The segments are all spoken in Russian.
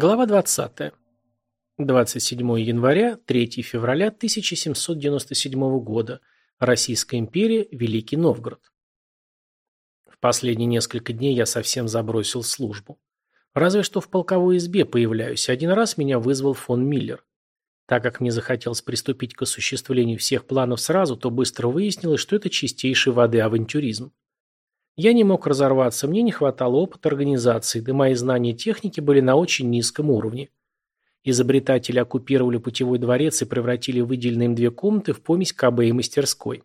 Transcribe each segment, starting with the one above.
Глава 20. 27 января, 3 февраля 1797 года. Российская империя, Великий Новгород. В последние несколько дней я совсем забросил службу. Разве что в полковой избе появляюсь. Один раз меня вызвал фон Миллер. Так как мне захотелось приступить к осуществлению всех планов сразу, то быстро выяснилось, что это чистейшей воды авантюризм. Я не мог разорваться, мне не хватало опыта организации, да мои знания техники были на очень низком уровне. Изобретатели оккупировали путевой дворец и превратили выделенные им две комнаты в помесь КБ и мастерской.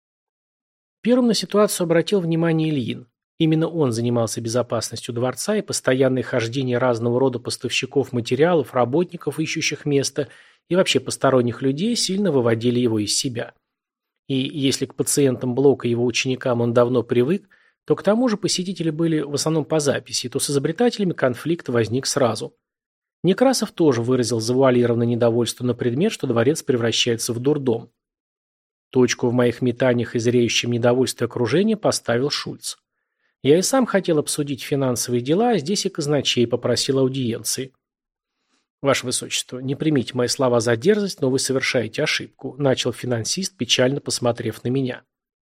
Первым на ситуацию обратил внимание Ильин. Именно он занимался безопасностью дворца, и постоянное хождение разного рода поставщиков материалов, работников, ищущих место, и вообще посторонних людей сильно выводили его из себя. И если к пациентам блока и его ученикам он давно привык, то к тому же посетители были в основном по записи, то с изобретателями конфликт возник сразу. Некрасов тоже выразил завуалированное недовольство на предмет, что дворец превращается в дурдом. Точку в моих метаниях и зреющем недовольстве окружения поставил Шульц. Я и сам хотел обсудить финансовые дела, а здесь и казначей попросил аудиенции. «Ваше Высочество, не примите мои слова за дерзость, но вы совершаете ошибку», начал финансист, печально посмотрев на меня.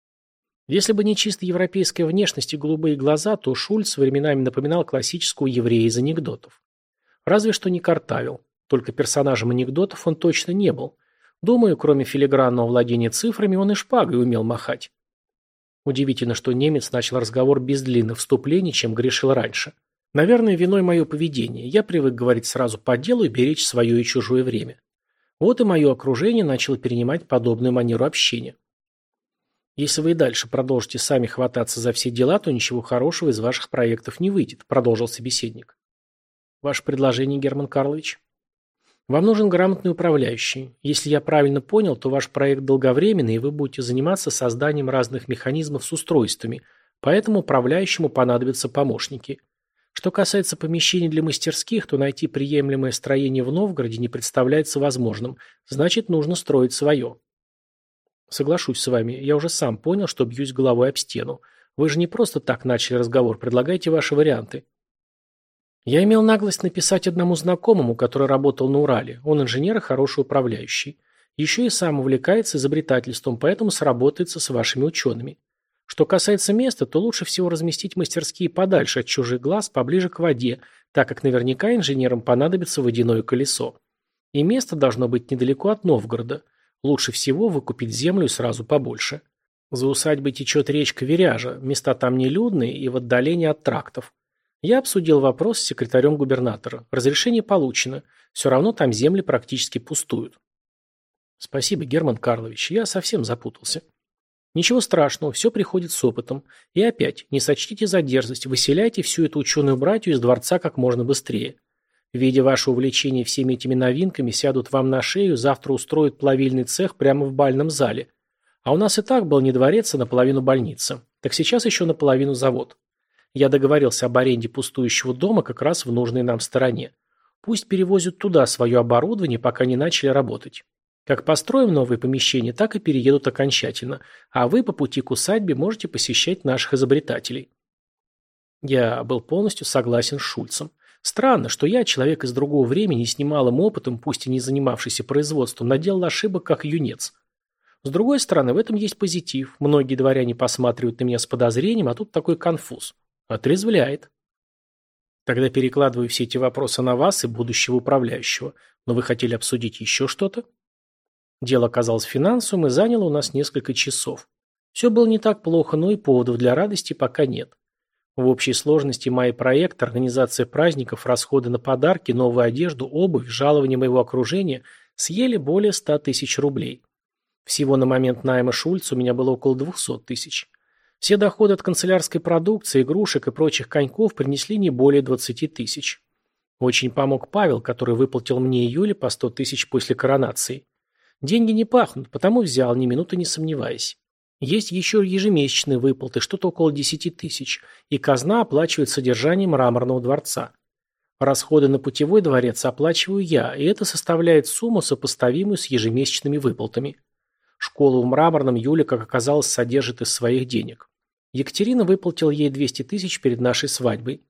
Если бы не чисто европейская внешность и голубые глаза, то Шульц временами напоминал классического еврея из анекдотов. Разве что не картавил. Только персонажем анекдотов он точно не был. Думаю, кроме филигранного владения цифрами, он и шпагой умел махать. Удивительно, что немец начал разговор без длинных вступлений, чем грешил раньше. Наверное, виной мое поведение. Я привык говорить сразу по делу и беречь свое и чужое время. Вот и мое окружение начало перенимать подобную манеру общения. «Если вы и дальше продолжите сами хвататься за все дела, то ничего хорошего из ваших проектов не выйдет», продолжил собеседник. «Ваше предложение, Герман Карлович?» «Вам нужен грамотный управляющий. Если я правильно понял, то ваш проект долговременный, и вы будете заниматься созданием разных механизмов с устройствами, поэтому управляющему понадобятся помощники. Что касается помещений для мастерских, то найти приемлемое строение в Новгороде не представляется возможным, значит, нужно строить свое». «Соглашусь с вами. Я уже сам понял, что бьюсь головой об стену. Вы же не просто так начали разговор. Предлагайте ваши варианты». Я имел наглость написать одному знакомому, который работал на Урале. Он инженер и хороший управляющий. Еще и сам увлекается изобретательством, поэтому сработается с вашими учеными. Что касается места, то лучше всего разместить мастерские подальше от чужих глаз, поближе к воде, так как наверняка инженерам понадобится водяное колесо. И место должно быть недалеко от Новгорода. Лучше всего выкупить землю и сразу побольше. За усадьбой течет речка Веряжа, места там нелюдные и в отдалении от трактов. Я обсудил вопрос с секретарем губернатора. Разрешение получено. Все равно там земли практически пустуют. Спасибо, Герман Карлович, я совсем запутался. Ничего страшного, все приходит с опытом. И опять, не сочтите за дерзость, выселяйте всю эту ученую братью из дворца как можно быстрее. Видя ваше увлечение всеми этими новинками, сядут вам на шею, завтра устроят плавильный цех прямо в бальном зале. А у нас и так был не дворец, а наполовину больница. Так сейчас еще наполовину завод. Я договорился об аренде пустующего дома как раз в нужной нам стороне. Пусть перевозят туда свое оборудование, пока не начали работать. Как построим новые помещения, так и переедут окончательно. А вы по пути к усадьбе можете посещать наших изобретателей. Я был полностью согласен с Шульцем. Странно, что я, человек из другого времени, с немалым опытом, пусть и не занимавшийся производством, наделал ошибок как юнец. С другой стороны, в этом есть позитив. Многие дворяне посматривают на меня с подозрением, а тут такой конфуз. Отрезвляет. Тогда перекладываю все эти вопросы на вас и будущего управляющего. Но вы хотели обсудить еще что-то? Дело оказалось финансовым и заняло у нас несколько часов. Все было не так плохо, но и поводов для радости пока нет. В общей сложности мои проекты, организация праздников, расходы на подарки, новую одежду, обувь, жалование моего окружения съели более 100 тысяч рублей. Всего на момент найма Шульца у меня было около 200 тысяч. Все доходы от канцелярской продукции, игрушек и прочих коньков принесли не более 20 тысяч. Очень помог Павел, который выплатил мне и Юле по 100 тысяч после коронации. Деньги не пахнут, потому взял, ни минуты не сомневаясь. Есть еще ежемесячные выплаты, что-то около 10 тысяч, и казна оплачивает содержание мраморного дворца. Расходы на путевой дворец оплачиваю я, и это составляет сумму, сопоставимую с ежемесячными выплатами. Школу в Мраморном Юля, как оказалось, содержит из своих денег. Екатерина выплатила ей 200 тысяч перед нашей свадьбой.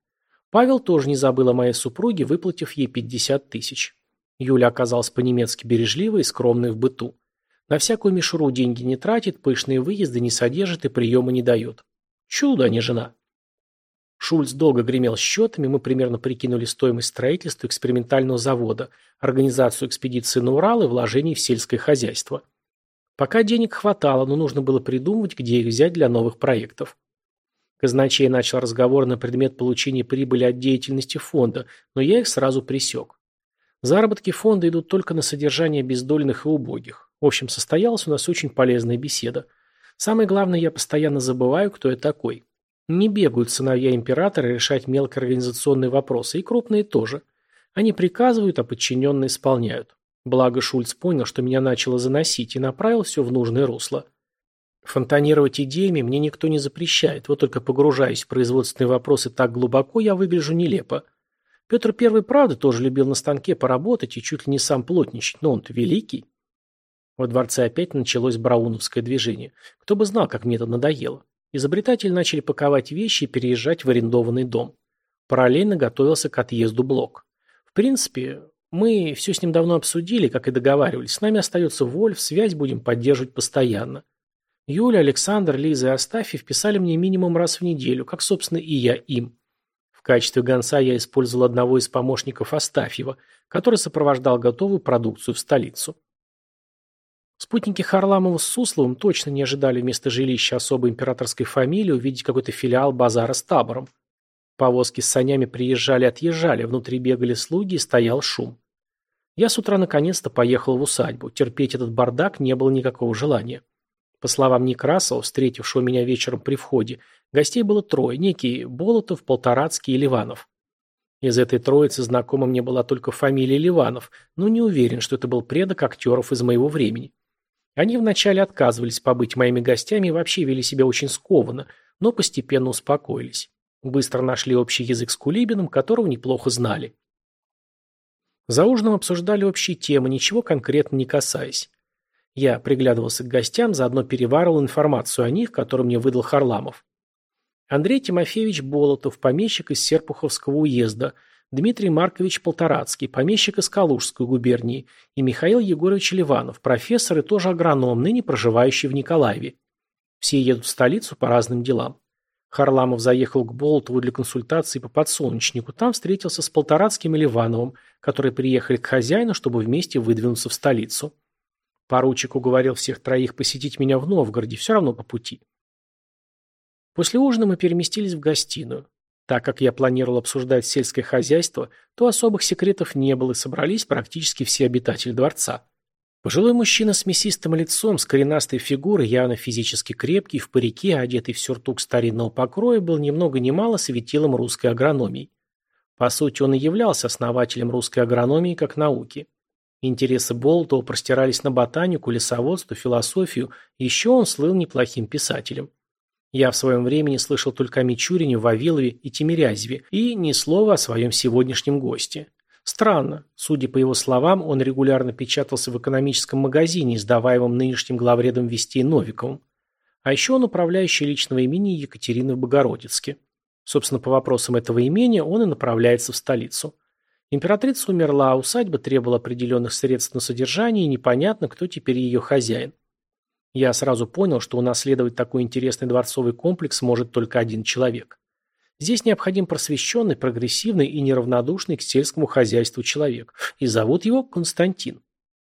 Павел тоже не забыл о моей супруге, выплатив ей 50 тысяч. Юля оказалась по-немецки бережливой и скромной в быту. На всякую мишуру деньги не тратит, пышные выезды не содержит и приема не дает. Чудо, а не жена. Шульц долго гремел счетами, мы примерно прикинули стоимость строительства экспериментального завода, организацию экспедиции на Урал и вложений в сельское хозяйство. Пока денег хватало, но нужно было придумывать, где их взять для новых проектов. Казначей начал разговор на предмет получения прибыли от деятельности фонда, но я их сразу пресек. Заработки фонда идут только на содержание бездольных и убогих. В общем, состоялась у нас очень полезная беседа. Самое главное, я постоянно забываю, кто я такой. Не бегают сыновья императора решать мелкоорганизационные вопросы, и крупные тоже. Они приказывают, а подчиненные исполняют. Благо Шульц понял, что меня начало заносить, и направил все в нужное русло. Фонтанировать идеями мне никто не запрещает, вот только погружаясь в производственные вопросы так глубоко, я выгляжу нелепо. Петр I, правда, тоже любил на станке поработать и чуть ли не сам плотничать, но он-то великий. Во дворце опять началось брауновское движение. Кто бы знал, как мне это надоело. Изобретатели начали паковать вещи и переезжать в арендованный дом. Параллельно готовился к отъезду Блок. В принципе, мы все с ним давно обсудили, как и договаривались. С нами остается Вольф, связь будем поддерживать постоянно. Юля, Александр, Лиза и Астафьев писали мне минимум раз в неделю, как, собственно, и я им. В качестве гонца я использовал одного из помощников Астафьева, который сопровождал готовую продукцию в столицу. Спутники Харламова с Сусловым точно не ожидали вместо жилища особой императорской фамилии увидеть какой-то филиал базара с табором. Повозки с санями приезжали-отъезжали, внутри бегали слуги и стоял шум. Я с утра наконец-то поехал в усадьбу. Терпеть этот бардак не было никакого желания. По словам Некрасова, встретившего меня вечером при входе, гостей было трое, некие Болотов, Полторацкий и Ливанов. Из этой троицы знакома мне была только фамилия Ливанов, но не уверен, что это был предок актеров из моего времени. Они вначале отказывались побыть моими гостями и вообще вели себя очень скованно, но постепенно успокоились. Быстро нашли общий язык с Кулибиным, которого неплохо знали. За ужином обсуждали общие темы, ничего конкретно не касаясь. Я приглядывался к гостям, заодно переваривал информацию о них, которую мне выдал Харламов. Андрей Тимофеевич Болотов, помещик из Серпуховского уезда, Дмитрий Маркович Полторацкий, помещик из Калужской губернии, и Михаил Егорович Ливанов, профессор и тоже агроном, ныне проживающий в Николаеве. Все едут в столицу по разным делам. Харламов заехал к Болотову для консультации по подсолнечнику, там встретился с Полторацким и Ливановым, которые приехали к хозяину, чтобы вместе выдвинуться в столицу. Поручик уговорил всех троих посетить меня в Новгороде, все равно по пути. После ужина мы переместились в гостиную. Так как я планировал обсуждать сельское хозяйство, то особых секретов не было, и собрались практически все обитатели дворца. Пожилой мужчина с мясистым лицом, с коренастой фигурой, явно физически крепкий, в парике, одетый в сюртук старинного покроя, был ни много ни мало светилом русской агрономии. По сути, он и являлся основателем русской агрономии как науки. Интересы Болотова простирались на ботанику, лесоводство, философию, еще он слыл неплохим писателем. Я в своем времени слышал только о Мичурине, Вавилове и Тимирязеве, и ни слова о своем сегодняшнем госте. Странно, судя по его словам, он регулярно печатался в экономическом магазине, издаваемом нынешним главредом Вестей Новиковым. А еще он управляющий личного имени Екатерины в Богородицке. Собственно, по вопросам этого имения он и направляется в столицу. Императрица умерла, а усадьба требовала определенных средств на содержание, и непонятно, кто теперь ее хозяин. Я сразу понял, что унаследовать такой интересный дворцовый комплекс может только один человек. Здесь необходим просвещенный, прогрессивный и неравнодушный к сельскому хозяйству человек, и зовут его Константин.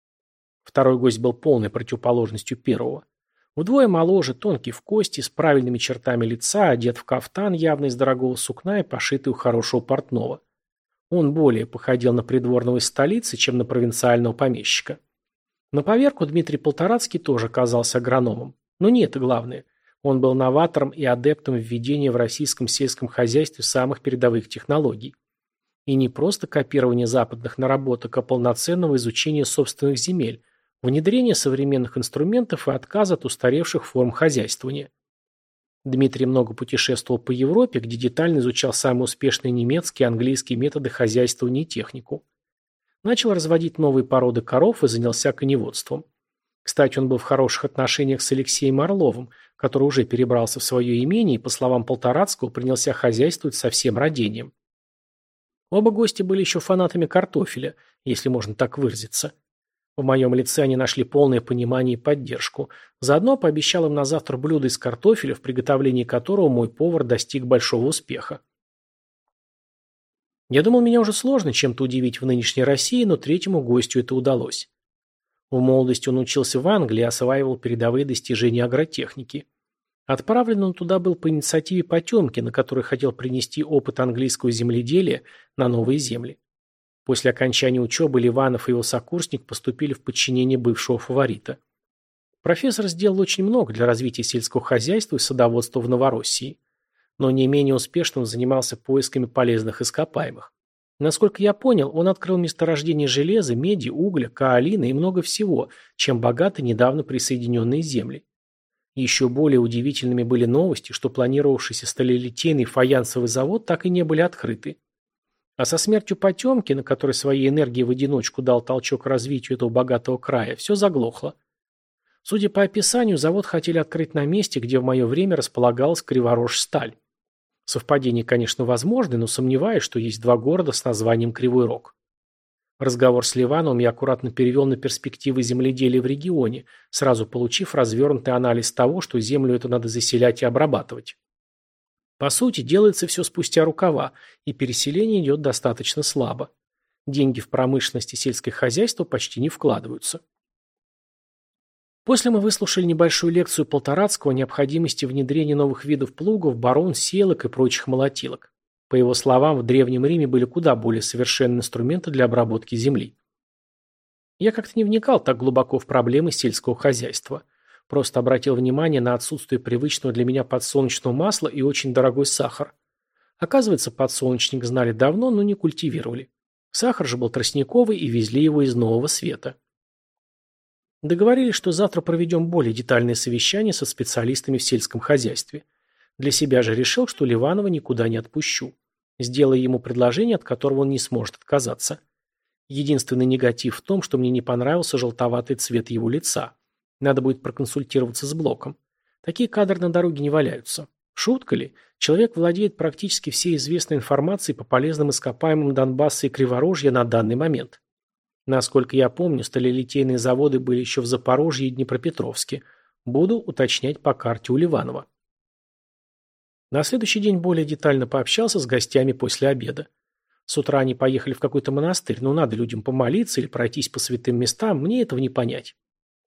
Второй гость был полной противоположностью первого. Вдвое моложе, тонкий в кости, с правильными чертами лица, одет в кафтан явно из дорогого сукна и пошитый у хорошего портного. Он более походил на придворного из столицы, чем на провинциального помещика. На поверку Дмитрий Полторацкий тоже казался агрономом. Но не это главное. Он был новатором и адептом введения в российском сельском хозяйстве самых передовых технологий. И не просто копирование западных наработок, а полноценного изучения собственных земель, внедрение современных инструментов и отказ от устаревших форм хозяйствования. Дмитрий много путешествовал по Европе, где детально изучал самые успешные немецкие и английские методы хозяйствования и технику. Начал разводить новые породы коров и занялся коневодством. Кстати, он был в хороших отношениях с Алексеем Орловым, который уже перебрался в свое имение и, по словам Полторацкого, принялся хозяйствовать со всем родением. Оба гостя были еще фанатами картофеля, если можно так выразиться. В моем лице они нашли полное понимание и поддержку. Заодно пообещал им на завтра блюдо из картофеля, в приготовлении которого мой повар достиг большого успеха. Я думал, меня уже сложно чем-то удивить в нынешней России, но третьему гостю это удалось. В молодости он учился в Англии и осваивал передовые достижения агротехники. Отправлен он туда был по инициативе Потемкина, который хотел принести опыт английского земледелия на новые земли. После окончания учебы Ливанов и его сокурсник поступили в подчинение бывшего фаворита. Профессор сделал очень много для развития сельского хозяйства и садоводства в Новороссии, но не менее успешно занимался поисками полезных ископаемых. Насколько я понял, он открыл месторождение железа, меди, угля, каолина и много всего, чем богаты недавно присоединенные земли. Еще более удивительными были новости, что планировавшийся сталелитейный фаянсовый завод так и не были открыты. А со смертью Потемкина, который своей энергией в одиночку дал толчок развитию этого богатого края, все заглохло. Судя по описанию, завод хотели открыть на месте, где в мое время располагалась Криворожсталь. Совпадение, конечно, возможно, но сомневаюсь, что есть два города с названием Кривой Рог. Разговор с Ливановым я аккуратно перевел на перспективы земледелия в регионе, сразу получив развернутый анализ того, что землю эту надо заселять и обрабатывать. По сути, делается все спустя рукава, и переселение идет достаточно слабо. Деньги в промышленность и сельское хозяйство почти не вкладываются. После мы выслушали небольшую лекцию Полторацкого о необходимости внедрения новых видов плугов, барон, селок и прочих молотилок. По его словам, в Древнем Риме были куда более совершенные инструменты для обработки земли. Я как-то не вникал так глубоко в проблемы сельского хозяйства. Просто обратил внимание на отсутствие привычного для меня подсолнечного масла и очень дорогой сахар. Оказывается, подсолнечник знали давно, но не культивировали. Сахар же был тростниковый и везли его из Нового Света. Договорились, что завтра проведем более детальное совещание со специалистами в сельском хозяйстве. Для себя же решил, что Ливанова никуда не отпущу. Сделаю ему предложение, от которого он не сможет отказаться. Единственный негатив в том, что мне не понравился желтоватый цвет его лица. Надо будет проконсультироваться с Блоком. Такие кадры на дороге не валяются. Шутка ли? Человек владеет практически всей известной информацией по полезным ископаемым Донбасса и Криворожья на данный момент. Насколько я помню, сталелитейные заводы были еще в Запорожье и Днепропетровске. Буду уточнять по карте у Ливанова. На следующий день более детально пообщался с гостями после обеда. С утра они поехали в какой-то монастырь, но надо людям помолиться или пройтись по святым местам, мне этого не понять.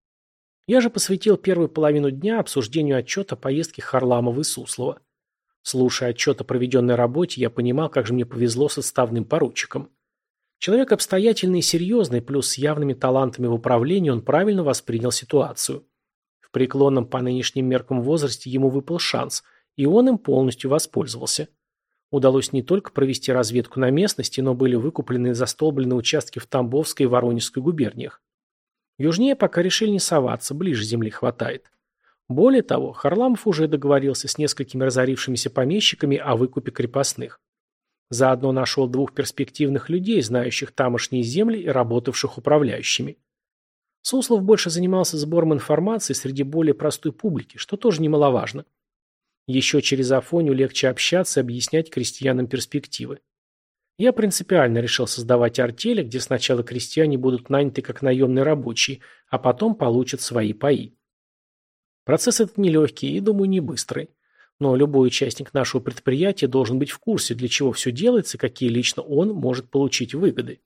Я же посвятил первую половину дня обсуждению отчета о поездке Харламова и Суслова. Слушая отчет о проведенной работе, я понимал, как же мне повезло с отставным поручиком. Человек обстоятельный и серьезный, плюс с явными талантами в управлении, он правильно воспринял ситуацию. В преклонном по нынешним меркам возрасте ему выпал шанс, и он им полностью воспользовался. Удалось не только провести разведку на местности, но были выкуплены и застолблены участки в Тамбовской и Воронежской губерниях. Южнее пока решили не соваться, ближе земли хватает. Более того, Харламов уже договорился с несколькими разорившимися помещиками о выкупе крепостных. Заодно нашел двух перспективных людей, знающих тамошние земли и работавших управляющими. Суслов больше занимался сбором информации среди более простой публики, что тоже немаловажно. Еще через Афоню легче общаться и объяснять крестьянам перспективы. Я принципиально решил создавать артели, где сначала крестьяне будут наняты как наемные рабочие, а потом получат свои паи. Процесс этот нелегкий и, думаю, не быстрый. Но любой участник нашего предприятия должен быть в курсе, для чего все делается и какие лично он может получить выгоды.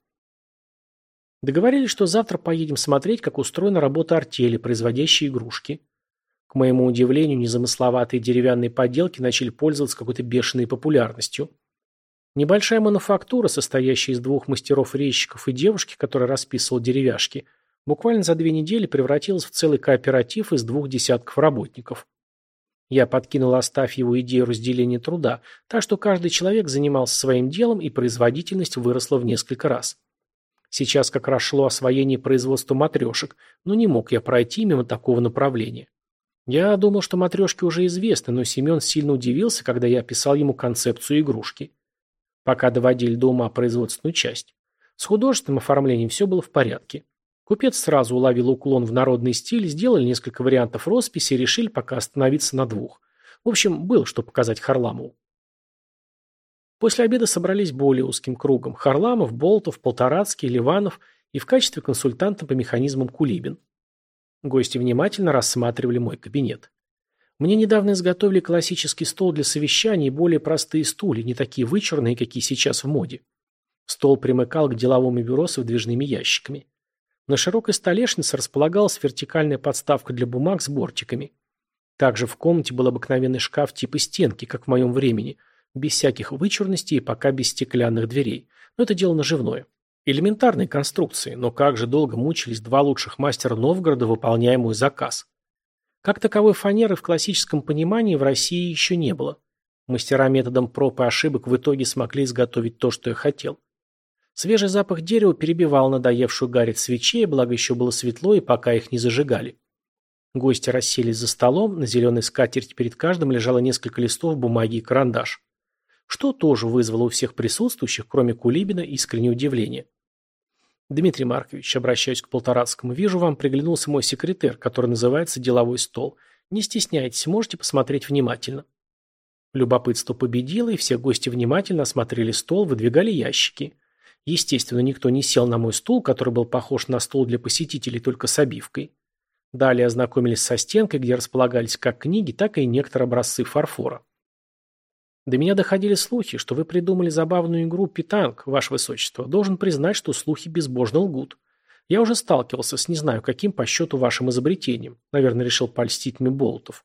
Договорились, что завтра поедем смотреть, как устроена работа артели, производящей игрушки. К моему удивлению, незамысловатые деревянные поделки начали пользоваться какой-то бешеной популярностью. Небольшая мануфактура, состоящая из двух мастеров-резчиков и девушки, которая расписывала деревяшки, буквально за 2 недели превратилась в целый кооператив из 2 десятков работников. Я подкинул Астафьеву идею разделения труда, так что каждый человек занимался своим делом, и производительность выросла в несколько раз. Сейчас как раз шло освоение производства матрешек, но не мог я пройти мимо такого направления. Я думал, что матрешки уже известны, но Семен сильно удивился, когда я описал ему концепцию игрушки. Пока доводили до ума производственную часть. С художественным оформлением все было в порядке. Купец сразу уловил уклон в народный стиль, сделали несколько вариантов росписи и решили пока остановиться на 2. В общем, было что показать Харламову. После обеда собрались более узким кругом – Харламов, Болтов, Полторацкий, Ливанов и в качестве консультанта по механизмам Кулибин. Гости внимательно рассматривали мой кабинет. Мне недавно изготовили классический стол для совещаний и более простые стулья, не такие вычурные, какие сейчас в моде. Стол примыкал к деловому бюро с выдвижными ящиками. На широкой столешнице располагалась вертикальная подставка для бумаг с бортиками. Также в комнате был обыкновенный шкаф типа стенки, как в моем времени, без всяких вычурностей и пока без стеклянных дверей. Но это дело наживное. Элементарные конструкции, но как же долго мучились два лучших мастера Новгорода, выполняя мой заказ. Как таковой фанеры в классическом понимании в России еще не было. Мастера методом проб и ошибок в итоге смогли изготовить то, что я хотел. Свежий запах дерева перебивал надоевшую гарь от свечей, благо еще было светло, и пока их не зажигали. Гости расселись за столом, на зеленой скатерти перед каждым лежало несколько листов бумаги и карандаш. Что тоже вызвало у всех присутствующих, кроме Кулибина, искреннее удивление. «Дмитрий Маркович, обращаюсь к Полторацкому, вижу, вам приглянулся мой секретер, который называется «Деловой стол». Не стесняйтесь, можете посмотреть внимательно». Любопытство победило, и все гости внимательно осмотрели стол, выдвигали ящики. Естественно, никто не сел на мой стул, который был похож на стол для посетителей, только с обивкой. Далее ознакомились со стенкой, где располагались как книги, так и некоторые образцы фарфора. До меня доходили слухи, что вы придумали забавную игру «Питанг», ваше высочество. Должен признать, что слухи безбожно лгут. Я уже сталкивался с не знаю каким по счету вашим изобретением. Наверное, решил польстить мне Болотов.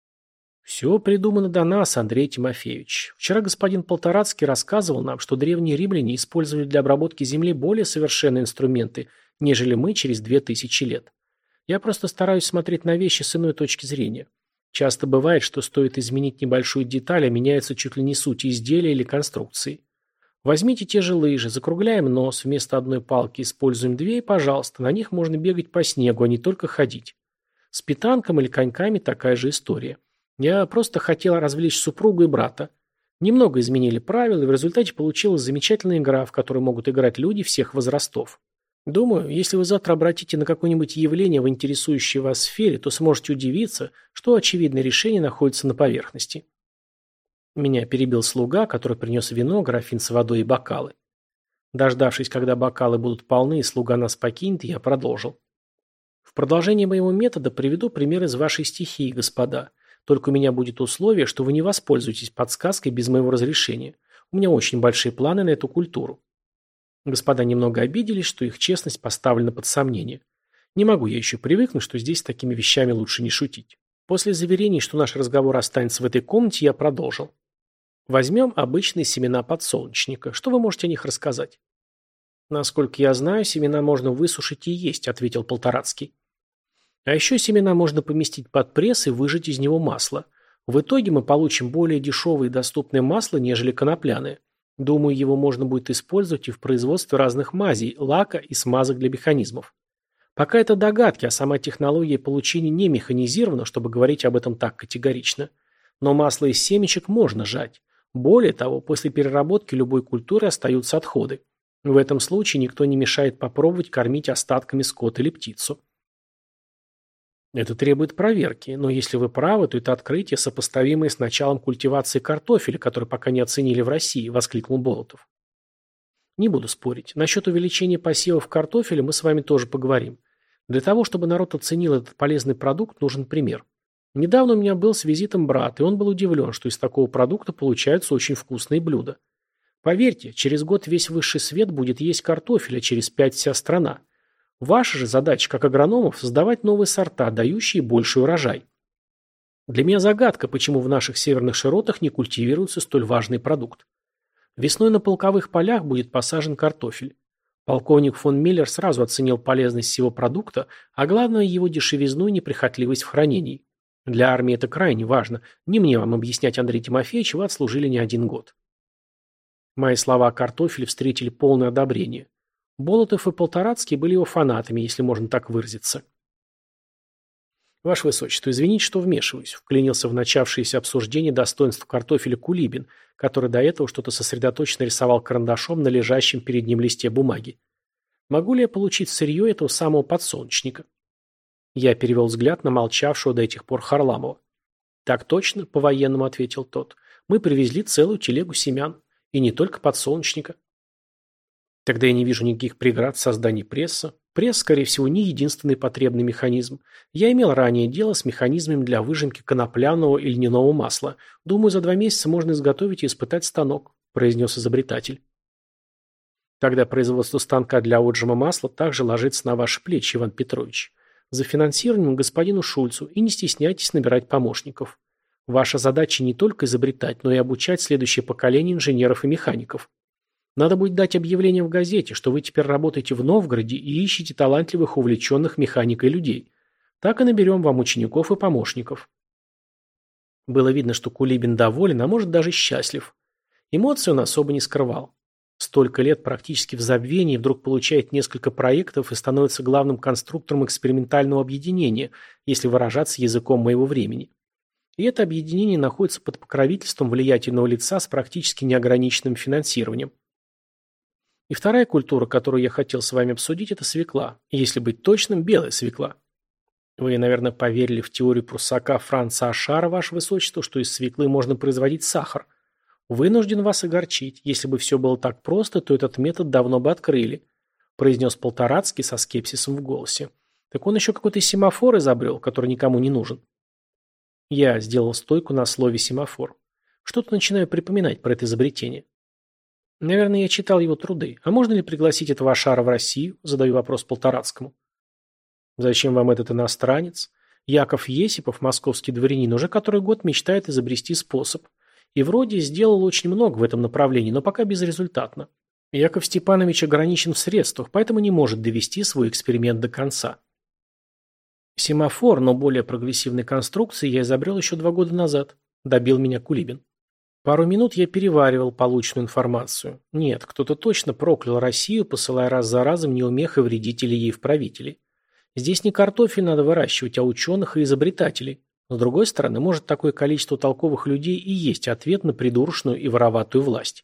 Все придумано до нас, Андрей Тимофеевич. Вчера господин Полторацкий рассказывал нам, что древние римляне использовали для обработки земли более совершенные инструменты, нежели мы через 2000 лет. Я просто стараюсь смотреть на вещи с иной точки зрения. Часто бывает, что стоит изменить небольшую деталь, а меняется чуть ли не суть изделия или конструкции. Возьмите те же лыжи, закругляем нос, вместо одной палки используем две, и, пожалуйста, на них можно бегать по снегу, а не только ходить. С питанком или коньками такая же история. Я просто хотел развлечь супругу и брата. Немного изменили правила, и в результате получилась замечательная игра, в которой могут играть люди всех возрастов. Думаю, если вы завтра обратите на какое-нибудь явление в интересующей вас сфере, то сможете удивиться, что очевидное решение находится на поверхности. Меня перебил слуга, который принес вино, графин с водой и бокалы. Дождавшись, когда бокалы будут полны и слуга нас покинет, я продолжил. В продолжение моего метода приведу пример из вашей стихии, господа. Только у меня будет условие, что вы не воспользуетесь подсказкой без моего разрешения. У меня очень большие планы на эту культуру. Господа немного обиделись, что их честность поставлена под сомнение. Не могу я еще привыкнуть, что здесь с такими вещами лучше не шутить. После заверений, что наш разговор останется в этой комнате, я продолжил. Возьмем обычные семена подсолнечника. Что вы можете о них рассказать? Насколько я знаю, семена можно высушить и есть, ответил Полторацкий. А еще семена можно поместить под пресс и выжать из него масло. В итоге мы получим более дешевое и доступное масло, нежели конопляное. Думаю, его можно будет использовать и в производстве разных мазей, лака и смазок для механизмов. Пока это догадки, а сама технология получения не механизирована, чтобы говорить об этом так категорично. Но масло из семечек можно жать. Более того, после переработки любой культуры остаются отходы. В этом случае никто не мешает попробовать кормить остатками скот или птицу. Это требует проверки, но если вы правы, то это открытие, сопоставимое с началом культивации картофеля, который пока не оценили в России, воскликнул Болотов. Не буду спорить. Насчет увеличения посевов картофеля мы с вами тоже поговорим. Для того, чтобы народ оценил этот полезный продукт, нужен пример. Недавно у меня был с визитом брат, и он был удивлен, что из такого продукта получаются очень вкусные блюда. Поверьте, через год весь высший свет будет есть картофель, а через 5 вся страна. Ваша же задача, как агрономов, создавать новые сорта, дающие больший урожай. Для меня загадка, почему в наших северных широтах не культивируется столь важный продукт. Весной на полковых полях будет посажен картофель. Полковник фон Миллер сразу оценил полезность всего продукта, а главное его дешевизну и неприхотливость в хранении. Для армии это крайне важно. Не мне вам объяснять, Андрей Тимофеевич, вы отслужили не 1 год. Мои слова о картофеле встретили полное одобрение. Болотов и Полторацкий были его фанатами, если можно так выразиться. Ваше Высочество, извините, что вмешиваюсь, вклинился в начавшееся обсуждение достоинств картофеля Кулибин, который до этого что-то сосредоточенно рисовал карандашом на лежащем перед ним листе бумаги. Могу ли я получить сырье этого самого подсолнечника? Я перевел взгляд на молчавшего до этих пор Харламова. Так точно, по-военному ответил тот. Мы привезли целую телегу семян. И не только подсолнечника. Тогда я не вижу никаких преград в создании пресса. Пресс, скорее всего, не единственный потребный механизм. Я имел ранее дело с механизмами для выжимки конопляного и льняного масла. Думаю, за 2 месяца можно изготовить и испытать станок, произнес изобретатель. Тогда производство станка для отжима масла также ложится на ваши плечи, Иван Петрович. За финансированием господину Шульцу и не стесняйтесь набирать помощников. Ваша задача не только изобретать, но и обучать следующее поколение инженеров и механиков. Надо будет дать объявление в газете, что вы теперь работаете в Новгороде и ищете талантливых, увлеченных механикой людей. Так и наберем вам учеников и помощников. Было видно, что Кулибин доволен, а может даже счастлив. Эмоции он особо не скрывал. Столько лет практически в забвении вдруг получает несколько проектов и становится главным конструктором экспериментального объединения, если выражаться языком моего времени. И это объединение находится под покровительством влиятельного лица с практически неограниченным финансированием. И вторая культура, которую я хотел с вами обсудить, это свекла. Если быть точным, белая свекла. Вы, наверное, поверили в теорию прусака Франца Ашара, ваше высочество, что из свеклы можно производить сахар. Вынужден вас огорчить. Если бы все было так просто, то этот метод давно бы открыли, произнес Полторацкий со скепсисом в голосе. Так он еще какой-то семафор изобрел, который никому не нужен. Я сделал стойку на слове «семафор». Что-то начинаю припоминать про это изобретение. Наверное, я читал его труды. А можно ли пригласить этого Ашара в Россию? Задаю вопрос Полторацкому. Зачем вам этот иностранец? Яков Есипов, московский дворянин, уже который год мечтает изобрести способ. И вроде сделал очень много в этом направлении, но пока безрезультатно. Яков Степанович ограничен в средствах, поэтому не может довести свой эксперимент до конца. Семафор, но более прогрессивной конструкции я изобрел еще 2 года назад. Добил меня Кулибин. Пару минут я переваривал полученную информацию. Нет, кто-то точно проклял Россию, посылая раз за разом неумех и вредителей ей в правители. Здесь не картофель надо выращивать, а ученых и изобретателей. С другой стороны, может, такое количество толковых людей и есть ответ на придурочную и вороватую власть.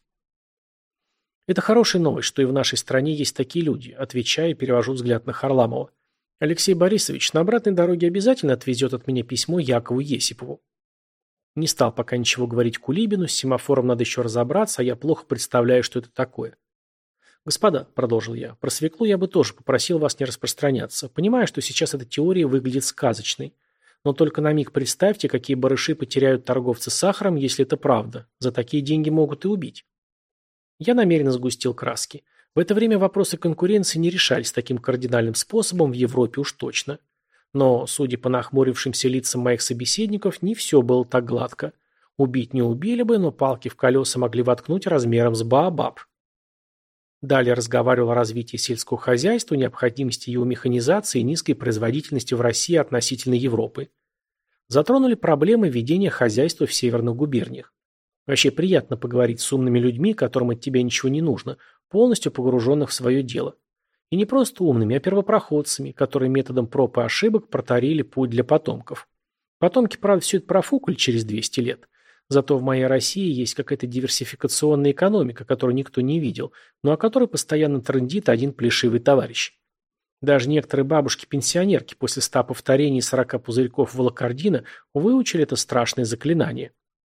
Это хорошая новость, что и в нашей стране есть такие люди, отвечаю и перевожу взгляд на Харламова. Алексей Борисович, на обратной дороге обязательно отвезет от меня письмо Якову Есипову. Не стал пока ничего говорить Кулибину, с семафором надо еще разобраться, а я плохо представляю, что это такое. Господа, продолжил я, про свеклу я бы тоже попросил вас не распространяться. Понимаю, что сейчас эта теория выглядит сказочной. Но только на миг представьте, какие барыши потеряют торговцы сахаром, если это правда. За такие деньги могут и убить. Я намеренно сгустил краски. В это время вопросы конкуренции не решались таким кардинальным способом, в Европе уж точно. Но, судя по нахмурившимся лицам моих собеседников, не все было так гладко. Убить не убили бы, но палки в колеса могли воткнуть размером с Баобаб. Далее разговаривал о развитии сельского хозяйства, необходимости его механизации и низкой производительности в России относительно Европы. Затронули проблемы ведения хозяйства в северных губерниях. Вообще приятно поговорить с умными людьми, которым от тебя ничего не нужно, полностью погруженных в свое дело. И не просто умными, а первопроходцами, которые методом проб и ошибок протарили путь для потомков. Потомки, правда, все это профукали через 200 лет. Зато в моей России есть какая-то диверсификационная экономика, которую никто не видел, но о которой постоянно трындит один плешивый товарищ. Даже некоторые бабушки-пенсионерки после 100 повторений и 40 пузырьков волокордина выучили это страшное заклинание.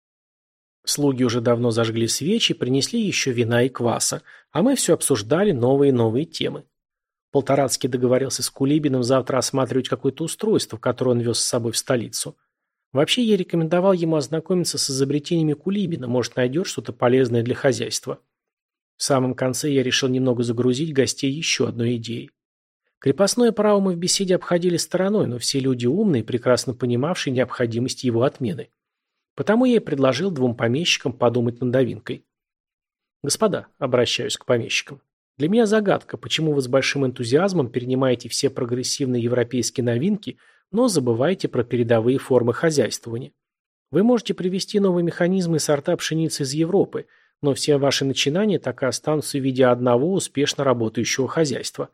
Слуги уже давно зажгли свечи, принесли еще вина и кваса, а мы все обсуждали новые и новые темы. Полторацкий договорился с Кулибиным завтра осматривать какое-то устройство, которое он вез с собой в столицу. Вообще, я рекомендовал ему ознакомиться с изобретениями Кулибина, может, найдет что-то полезное для хозяйства. В самом конце я решил немного загрузить гостей еще одной идеей. Крепостное право мы в беседе обходили стороной, но все люди умные, прекрасно понимавшие необходимость его отмены. Потому я и предложил 2 помещикам подумать над новинкой. Господа, обращаюсь к помещикам. Для меня загадка, почему вы с большим энтузиазмом перенимаете все прогрессивные европейские новинки, но забываете про передовые формы хозяйствования. Вы можете привезти новые механизмы и сорта пшеницы из Европы, но все ваши начинания так и останутся в виде одного успешно работающего хозяйства.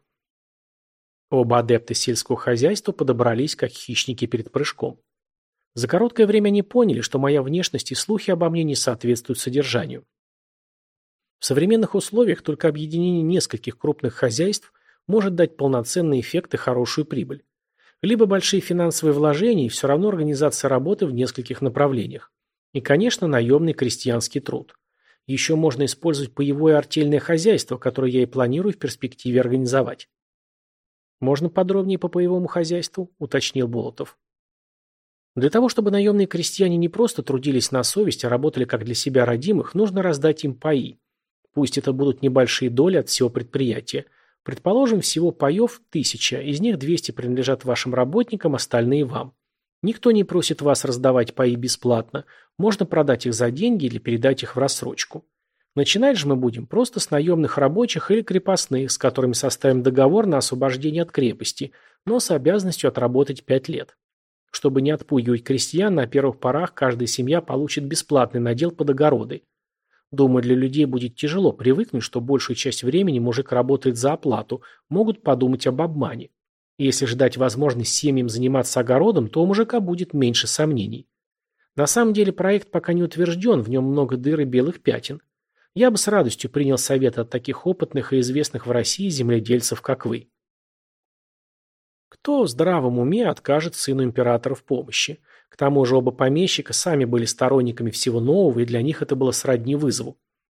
Оба адепта сельского хозяйства подобрались, как хищники перед прыжком. За короткое время они поняли, что моя внешность и слухи обо мне не соответствуют содержанию. В современных условиях только объединение нескольких крупных хозяйств может дать полноценный эффект и хорошую прибыль. Либо большие финансовые вложения и все равно организация работы в нескольких направлениях. И, конечно, наемный крестьянский труд. Еще можно использовать паевое артельное хозяйство, которое я и планирую в перспективе организовать. «Можно подробнее по паевому хозяйству?» – уточнил Болотов. Для того, чтобы наемные крестьяне не просто трудились на совесть, а работали как для себя родимых, нужно раздать им паи. Пусть это будут небольшие доли от всего предприятия. Предположим, всего паев 1000, из них 200 принадлежат вашим работникам, остальные вам. Никто не просит вас раздавать паи бесплатно. Можно продать их за деньги или передать их в рассрочку. Начинать же мы будем просто с наемных рабочих или крепостных, с которыми составим договор на освобождение от крепости, но с обязанностью отработать 5 лет. Чтобы не отпугивать крестьян, на первых порах каждая семья получит бесплатный надел под огороды. Думаю, для людей будет тяжело привыкнуть, что большую часть времени мужик работает за оплату, могут подумать об обмане. Если же дать возможность семьям заниматься огородом, то у мужика будет меньше сомнений. На самом деле проект пока не утвержден, в нем много дыр и белых пятен. Я бы с радостью принял советы от таких опытных и известных в России земледельцев, как вы. Кто в здравом уме откажет сыну императора в помощи? К тому же оба помещика сами были сторонниками всего нового, и для них это было сродни вызову.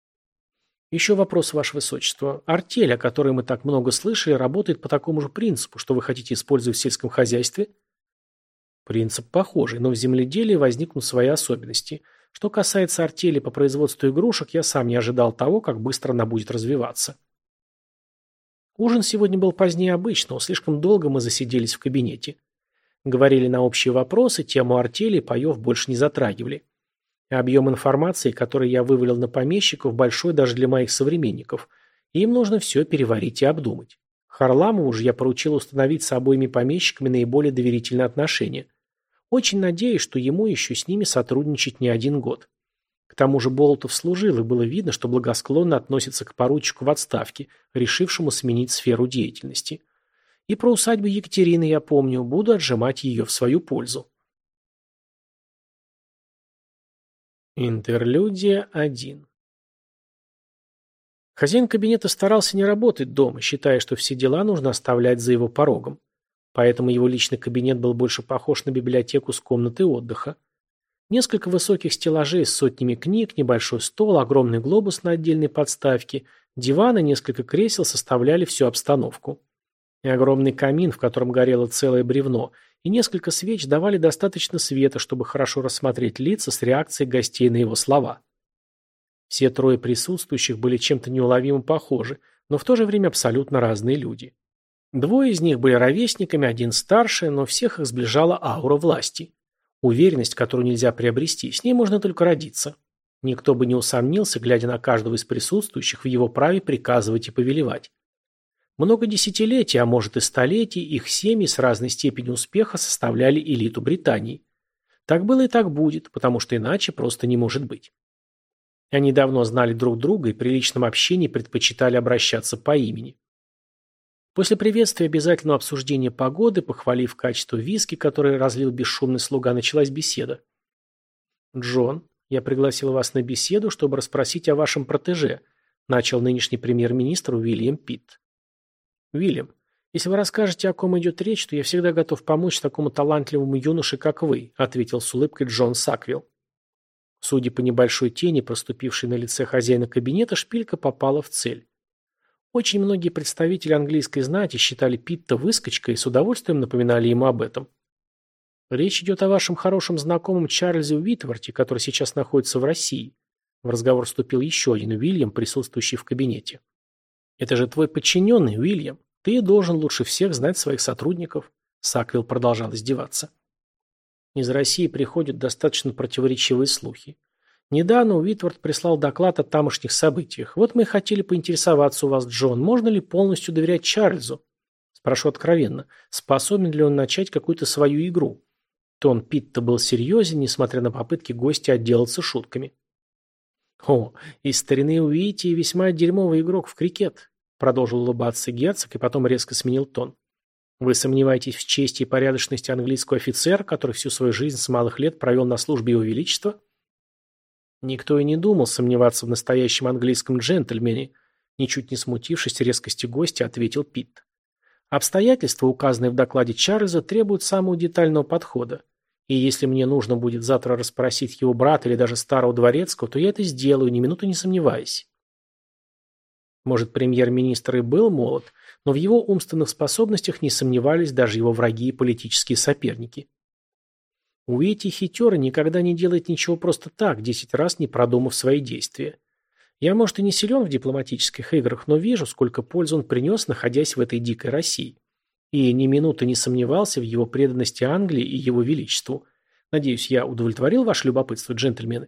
Еще вопрос, Ваше Высочество. Артель, о которой мы так много слышали, работает по такому же принципу, что вы хотите использовать в сельском хозяйстве? Принцип похожий, но в земледелии возникнут свои особенности. Что касается артели по производству игрушек, я сам не ожидал того, как быстро она будет развиваться. Ужин сегодня был позднее обычного, слишком долго мы засиделись в кабинете. Говорили на общие вопросы, тему артели и паев больше не затрагивали. Объем информации, который я вывалил на помещиков, большой даже для моих современников. Им нужно все переварить и обдумать. Харламову же я поручил установить с обоими помещиками наиболее доверительные отношения. Очень надеюсь, что ему еще с ними сотрудничать не 1 год. К тому же Болотов служил, и было видно, что благосклонно относится к поручику в отставке, решившему сменить сферу деятельности. И про усадьбу Екатерины я помню, буду отжимать ее в свою пользу. Интерлюдия 1. Хозяин кабинета старался не работать дома, считая, что все дела нужно оставлять за его порогом. Поэтому его личный кабинет был больше похож на библиотеку с комнатой отдыха. Несколько высоких стеллажей с сотнями книг, небольшой стол, огромный глобус на отдельной подставке, диван и несколько кресел составляли всю обстановку. И огромный камин, в котором горело целое бревно, и несколько свеч давали достаточно света, чтобы хорошо рассмотреть лица с реакцией гостей на его слова. Все трое присутствующих были чем-то неуловимо похожи, но в то же время абсолютно разные люди. Двое из них были ровесниками, один старше, но всех их сближала аура власти. Уверенность, которую нельзя приобрести, с ней можно только родиться. Никто бы не усомнился, глядя на каждого из присутствующих, в его праве приказывать и повелевать. Много десятилетий, а может и столетий, их семьи с разной степенью успеха составляли элиту Британии. Так было и так будет, потому что иначе просто не может быть. Они давно знали друг друга и при личном общении предпочитали обращаться по имени. После приветствия и обязательного обсуждения погоды, похвалив качество виски, которое разлил бесшумный слуга, началась беседа. «Джон, я пригласил вас на беседу, чтобы расспросить о вашем протеже», начал нынешний премьер-министр Уильям Питт. «Уильям, если вы расскажете, о ком идет речь, то я всегда готов помочь такому талантливому юноше, как вы», ответил с улыбкой Джон Саквилл. Судя по небольшой тени, проступившей на лице хозяина кабинета, шпилька попала в цель. Очень многие представители английской знати считали Питта выскочкой и с удовольствием напоминали ему об этом. «Речь идет о вашем хорошем знакомом Чарльзе Уитворте, который сейчас находится в России». В разговор вступил еще один Уильям, присутствующий в кабинете. «Это же твой подчиненный, Уильям. Ты должен лучше всех знать своих сотрудников». Саквилл продолжал издеваться. Из России приходят достаточно противоречивые слухи. Недавно Уитворт прислал доклад о тамошних событиях. Вот мы и хотели поинтересоваться у вас, Джон, можно ли полностью доверять Чарльзу? Спрошу откровенно, способен ли он начать какую-то свою игру? Тон Питта был серьезен, несмотря на попытки гостя отделаться шутками. «О, из старины Уитти весьма дерьмовый игрок в крикет», продолжил улыбаться герцог и потом резко сменил тон. «Вы сомневаетесь в чести и порядочности английского офицера, который всю свою жизнь с малых лет провел на службе его величества?» Никто и не думал сомневаться в настоящем английском джентльмене, ничуть не смутившись резкости гостя, ответил Питт. Обстоятельства, указанные в докладе Чарльза, требуют самого детального подхода. И если мне нужно будет завтра расспросить его брата или даже старого дворецкого, то я это сделаю, ни минуты не сомневаясь. Может, премьер-министр и был молод, но в его умственных способностях не сомневались даже его враги и политические соперники. Уитти хитер и никогда не делает ничего просто так, 10 раз не продумав свои действия. Я, может, и не силен в дипломатических играх, но вижу, сколько пользы он принес, находясь в этой дикой России. И ни минуты не сомневался в его преданности Англии и его величеству. Надеюсь, я удовлетворил ваше любопытство, джентльмены?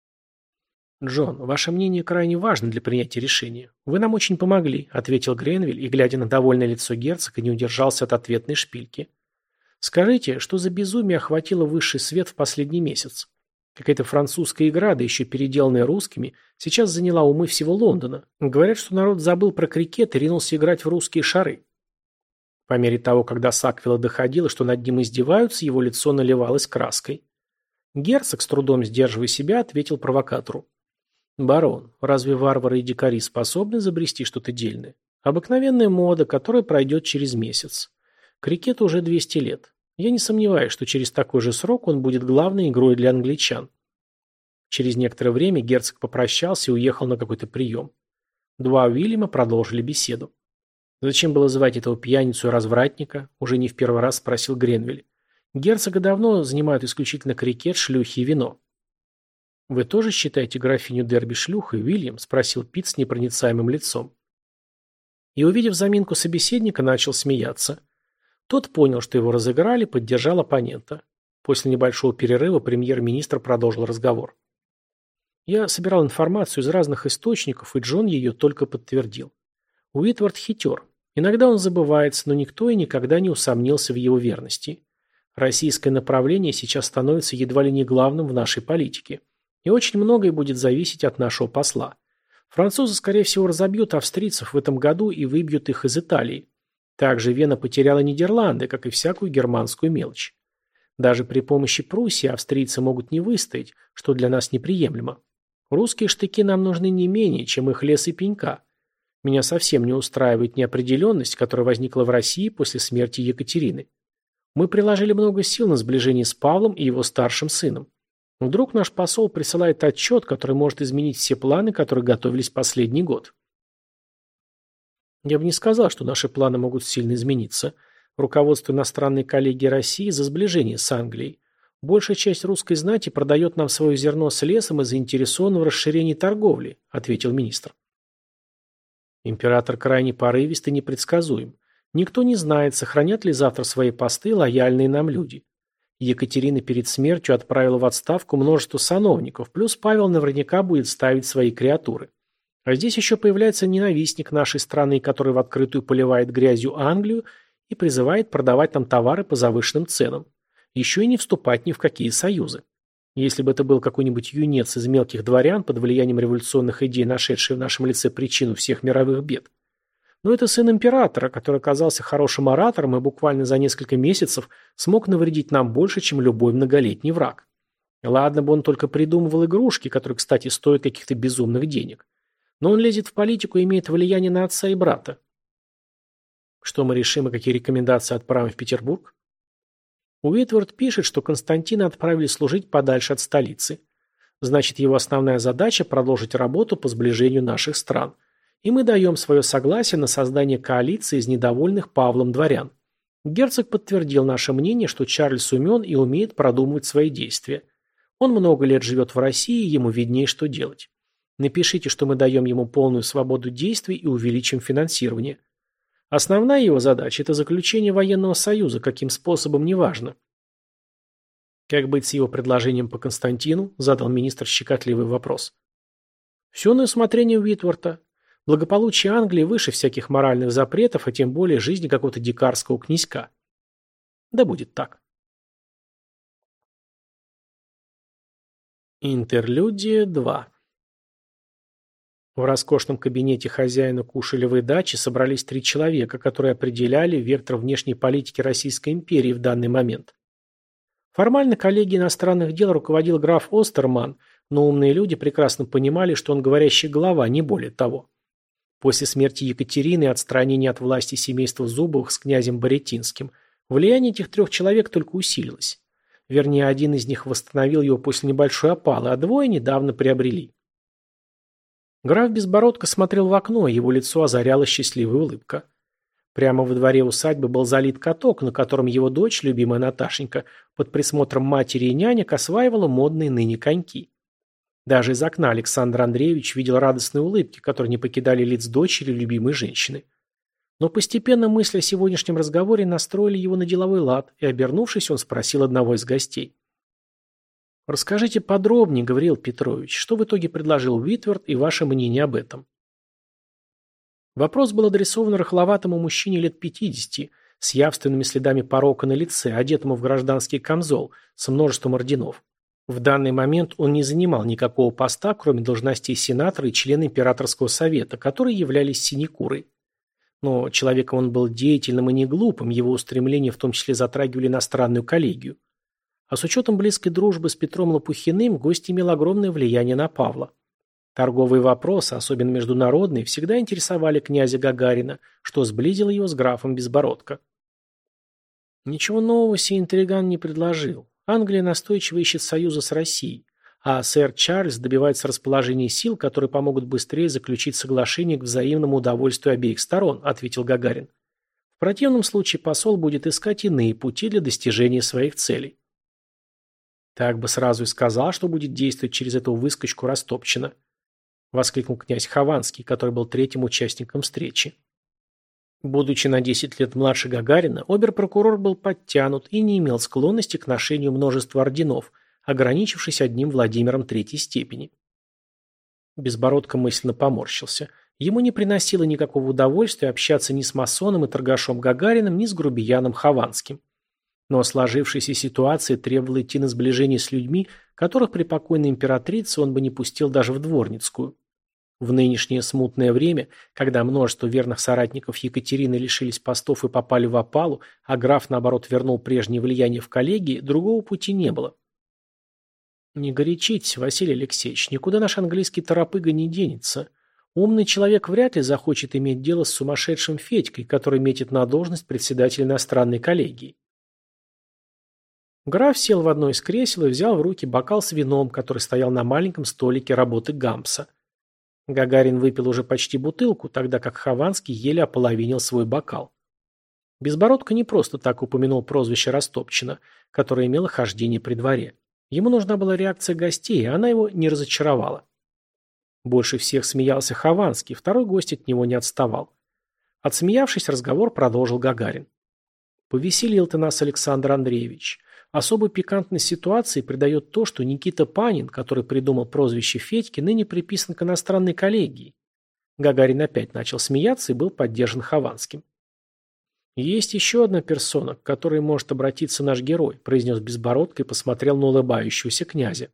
«Джон, ваше мнение крайне важно для принятия решения. Вы нам очень помогли», — ответил Гренвиль и, глядя на довольное лицо герцога, не удержался от ответной шпильки. «Скажите, что за безумие охватило высший свет в последний месяц? Какая-то французская игра, да еще переделанная русскими, сейчас заняла умы всего Лондона. Говорят, что народ забыл про крикет и ринулся играть в русские шары». По мере того, как до Саквилла доходило, что над ним издеваются, его лицо наливалось краской. Герцог, с трудом сдерживая себя, ответил провокатору. «Барон, разве варвары и дикари способны изобрести что-то дельное? Обыкновенная мода, которая пройдет через месяц. Крикету уже 200 лет. Я не сомневаюсь, что через такой же срок он будет главной игрой для англичан». Через некоторое время герцог попрощался и уехал на какой-то прием. Два Уильяма продолжили беседу. «Зачем было звать этого пьяницу и развратника?» Уже не в первый раз спросил Гренвиль. «Герцога давно занимают исключительно крикет, шлюхи и вино». «Вы тоже считаете графиню Дерби шлюхой, Уильям?» – спросил Пит с непроницаемым лицом. И, увидев заминку собеседника, начал смеяться. Тот понял, что его разыграли, поддержал оппонента. После небольшого перерыва премьер-министр продолжил разговор. «Я собирал информацию из разных источников, и Джон ее только подтвердил. Уитвард хитер. Иногда он забывается, но никто и никогда не усомнился в его верности. Российское направление сейчас становится едва ли не главным в нашей политике. И очень многое будет зависеть от нашего посла. Французы, скорее всего, разобьют австрийцев в этом году и выбьют их из Италии. Также Вена потеряла Нидерланды, как и всякую германскую мелочь. Даже при помощи Пруссии австрийцы могут не выстоять, что для нас неприемлемо. Русские штыки нам нужны не менее, чем их лес и пенька. Меня совсем не устраивает неопределенность, которая возникла в России после смерти Екатерины. Мы приложили много сил на сближение с Павлом и его старшим сыном. Вдруг наш посол присылает отчет, который может изменить все планы, которые готовились последний год. Я бы не сказал, что наши планы могут сильно измениться. Руководство иностранной коллегии России за сближение с Англией. Большая часть русской знати продает нам свое зерно с лесом и заинтересована в расширении торговли, ответил министр. Император крайне порывист и непредсказуем. Никто не знает, сохранят ли завтра свои посты лояльные нам люди. Екатерина перед смертью отправила в отставку множество сановников, плюс Павел наверняка будет ставить свои креатуры. А здесь еще появляется ненавистник нашей страны, который в открытую поливает грязью Англию и призывает продавать нам товары по завышенным ценам. Еще и не вступать ни в какие союзы. Если бы это был какой-нибудь юнец из мелких дворян, под влиянием революционных идей, нашедший в нашем лице причину всех мировых бед. Но это сын императора, который оказался хорошим оратором и буквально за несколько месяцев смог навредить нам больше, чем любой многолетний враг. Ладно бы он только придумывал игрушки, которые, кстати, стоят каких-то безумных денег. Но он лезет в политику и имеет влияние на отца и брата. Что мы решим и какие рекомендации отправим в Петербург? Уитвард пишет, что Константина отправили служить подальше от столицы. Значит, его основная задача – продолжить работу по сближению наших стран. И мы даем свое согласие на создание коалиции из недовольных Павлом дворян. Герцог подтвердил наше мнение, что Чарльз умен и умеет продумывать свои действия. Он много лет живет в России, ему виднее, что делать. Напишите, что мы даем ему полную свободу действий и увеличим финансирование. Основная его задача – это заключение военного союза, каким способом – неважно. Как быть с его предложением по Константину? Задал министр щекотливый вопрос. Все на усмотрение Уитворта. Благополучие Англии выше всяких моральных запретов, а тем более жизни какого-то дикарского князька. Да будет так. Интерлюдия 2. В роскошном кабинете хозяина Кушелевой дачи собрались 3 человека, которые определяли вектор внешней политики Российской империи в данный момент. Формально коллегией иностранных дел руководил граф Остерман, но умные люди прекрасно понимали, что он говорящий голова, не более того. После смерти Екатерины и отстранения от власти семейства Зубовых с князем Боретинским, влияние этих 3 человек только усилилось. Вернее, один из них восстановил его после небольшой опалы, а двое недавно приобрели. Граф Безбородко смотрел в окно, и его лицо озаряла счастливая улыбка. Прямо во дворе усадьбы был залит каток, на котором его дочь, любимая Наташенька, под присмотром матери и нянек осваивала модные ныне коньки. Даже из окна Александр Андреевич видел радостные улыбки, которые не покидали лиц дочери любимой женщины. Но постепенно мысли о сегодняшнем разговоре настроили его на деловой лад, и, обернувшись, он спросил одного из гостей. «Расскажите подробнее, Гавриил Петрович, что в итоге предложил Уитверд и ваше мнение об этом?» Вопрос был адресован рыхловатому мужчине лет 50, с явственными следами порока на лице, одетому в гражданский камзол, с множеством орденов. В данный момент он не занимал никакого поста, кроме должностей сенатора и члена императорского совета, которые являлись синекурой. Но человеком он был деятельным и не глупым, его устремления в том числе затрагивали иностранную коллегию. А с учетом близкой дружбы с Петром Лопухиным, гость имел огромное влияние на Павла. Торговые вопросы, особенно международные, всегда интересовали князя Гагарина, что сблизило его с графом Безбородко. Ничего нового сей интриган не предложил. Англия настойчиво ищет союза с Россией, а сэр Чарльз добивается расположения сил, которые помогут быстрее заключить соглашение к взаимному удовольствию обеих сторон, ответил Гагарин. В противном случае посол будет искать иные пути для достижения своих целей. Так бы сразу и сказал, что будет действовать через эту выскочку Растопчина, воскликнул князь Хованский, который был третьим участником встречи. Будучи на 10 лет младше Гагарина, обер-прокурор был подтянут и не имел склонности к ношению множества орденов, ограничившись одним Владимиром третьей степени. Безбородко мысленно поморщился. Ему не приносило никакого удовольствия общаться ни с масоном и торгашом Гагариным, ни с грубияном Хованским. Но сложившаяся ситуация требовала идти на сближение с людьми, которых при покойной императрице он бы не пустил даже в Дворницкую. В нынешнее смутное время, когда множество верных соратников Екатерины лишились постов и попали в опалу, а граф, наоборот, вернул прежнее влияние в коллегии, другого пути не было. «Не горячитесь, Василий Алексеевич, никуда наш английский торопыга не денется. Умный человек вряд ли захочет иметь дело с сумасшедшим Федькой, который метит на должность председателя иностранной коллегии». Граф сел в одно из кресел и взял в руки бокал с вином, который стоял на маленьком столике работы Гампса. Гагарин выпил уже почти бутылку, тогда как Хованский еле ополовинил свой бокал. Безбородко не просто так упомянул прозвище Растопчина, которое имело хождение при дворе. Ему нужна была реакция гостей, и она его не разочаровала. Больше всех смеялся Хованский, второй гость от него не отставал. Отсмеявшись, разговор продолжил Гагарин. «Повеселил ты нас, Александр Андреевич. Особую пикантность ситуации придает то, что Никита Панин, который придумал прозвище Федьки, ныне приписан к иностранной коллегии». Гагарин опять начал смеяться и был поддержан Хованским. «Есть еще одна персона, к которой может обратиться наш герой», произнес Безбородко и посмотрел на улыбающегося князя.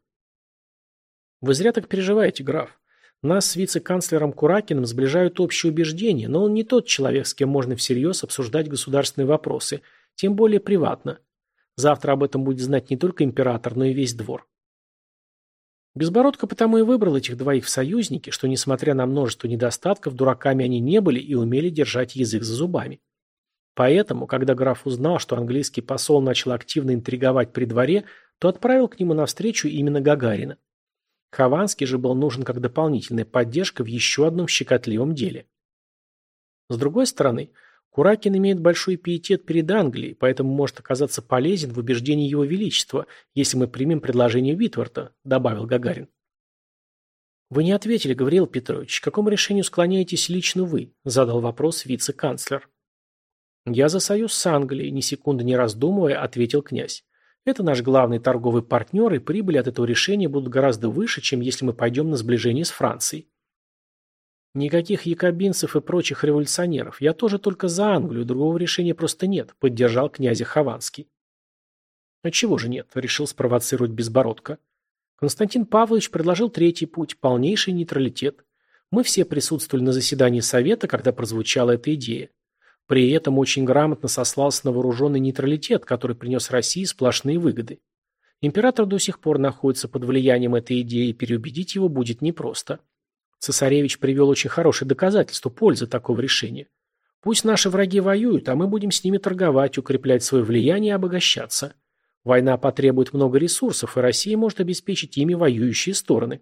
«Вы зря так переживаете, граф. Нас с вице-канцлером Куракиным сближают общие убеждения, но он не тот человек, с кем можно всерьез обсуждать государственные вопросы, тем более приватно. Завтра об этом будет знать не только император, но и весь двор». Безбородко потому и выбрал этих двоих в союзники, что, несмотря на множество недостатков, дураками они не были и умели держать язык за зубами. Поэтому, когда граф узнал, что английский посол начал активно интриговать при дворе, то отправил к нему навстречу именно Гагарина. Хованский же был нужен как дополнительная поддержка в еще одном щекотливом деле. С другой стороны, Куракин имеет большой пиетет перед Англией, поэтому может оказаться полезен в убеждении его величества, если мы примем предложение Витворта, добавил Гагарин. «Вы не ответили, Гавриил Петрович, к какому решению склоняетесь лично вы?» задал вопрос вице-канцлер. «Я за союз с Англией», ни секунды не раздумывая, ответил князь. «Это наш главный торговый партнер, и прибыли от этого решения будут гораздо выше, чем если мы пойдем на сближение с Францией». «Никаких якобинцев и прочих революционеров. Я тоже только за Англию, другого решения просто нет», поддержал князя Хованский. «А чего же нет?» – решил спровоцировать Безбородко. Константин Павлович предложил третий путь – полнейший нейтралитет. Мы все присутствовали на заседании Совета, когда прозвучала эта идея. При этом очень грамотно сослался на вооруженный нейтралитет, который принес России сплошные выгоды. Император до сих пор находится под влиянием этой идеи, и переубедить его будет непросто. Цесаревич привел очень хорошее доказательство пользы такого решения. Пусть наши враги воюют, а мы будем с ними торговать, укреплять свое влияние и обогащаться. Война потребует много ресурсов, и Россия может обеспечить ими воюющие стороны.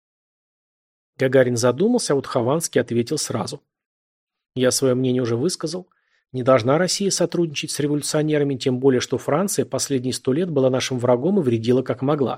Гагарин задумался, а вот Хованский ответил сразу. Я свое мнение уже высказал. Не должна Россия сотрудничать с революционерами, тем более, что Франция последние 100 лет была нашим врагом и вредила как могла.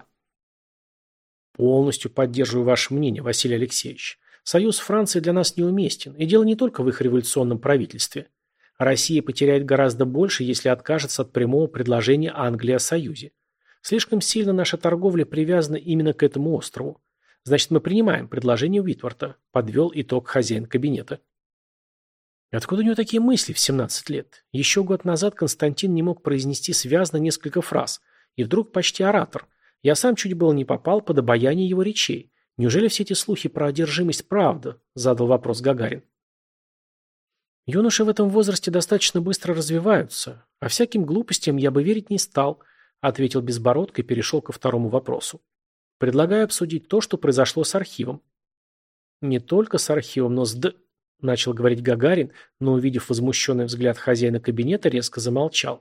Полностью поддерживаю ваше мнение, Василий Алексеевич. Союз с Францией для нас неуместен, и дело не только в их революционном правительстве. Россия потеряет гораздо больше, если откажется от прямого предложения Англии о союзе. Слишком сильно наша торговля привязана именно к этому острову. Значит, мы принимаем предложение Уитворта, подвел итог хозяин кабинета. Откуда у него такие мысли в 17 лет? Еще год назад Константин не мог произнести связно несколько фраз, и вдруг почти оратор. Я сам чуть было не попал под обаяние его речей. Неужели все эти слухи про одержимость правда? Задал вопрос Гагарин. Юноши в этом возрасте достаточно быстро развиваются, а всяким глупостям я бы верить не стал, ответил Безбородко и перешел ко второму вопросу. Предлагаю обсудить то, что произошло с архивом. Не только с архивом, но начал говорить Гагарин, но, увидев возмущенный взгляд хозяина кабинета, резко замолчал.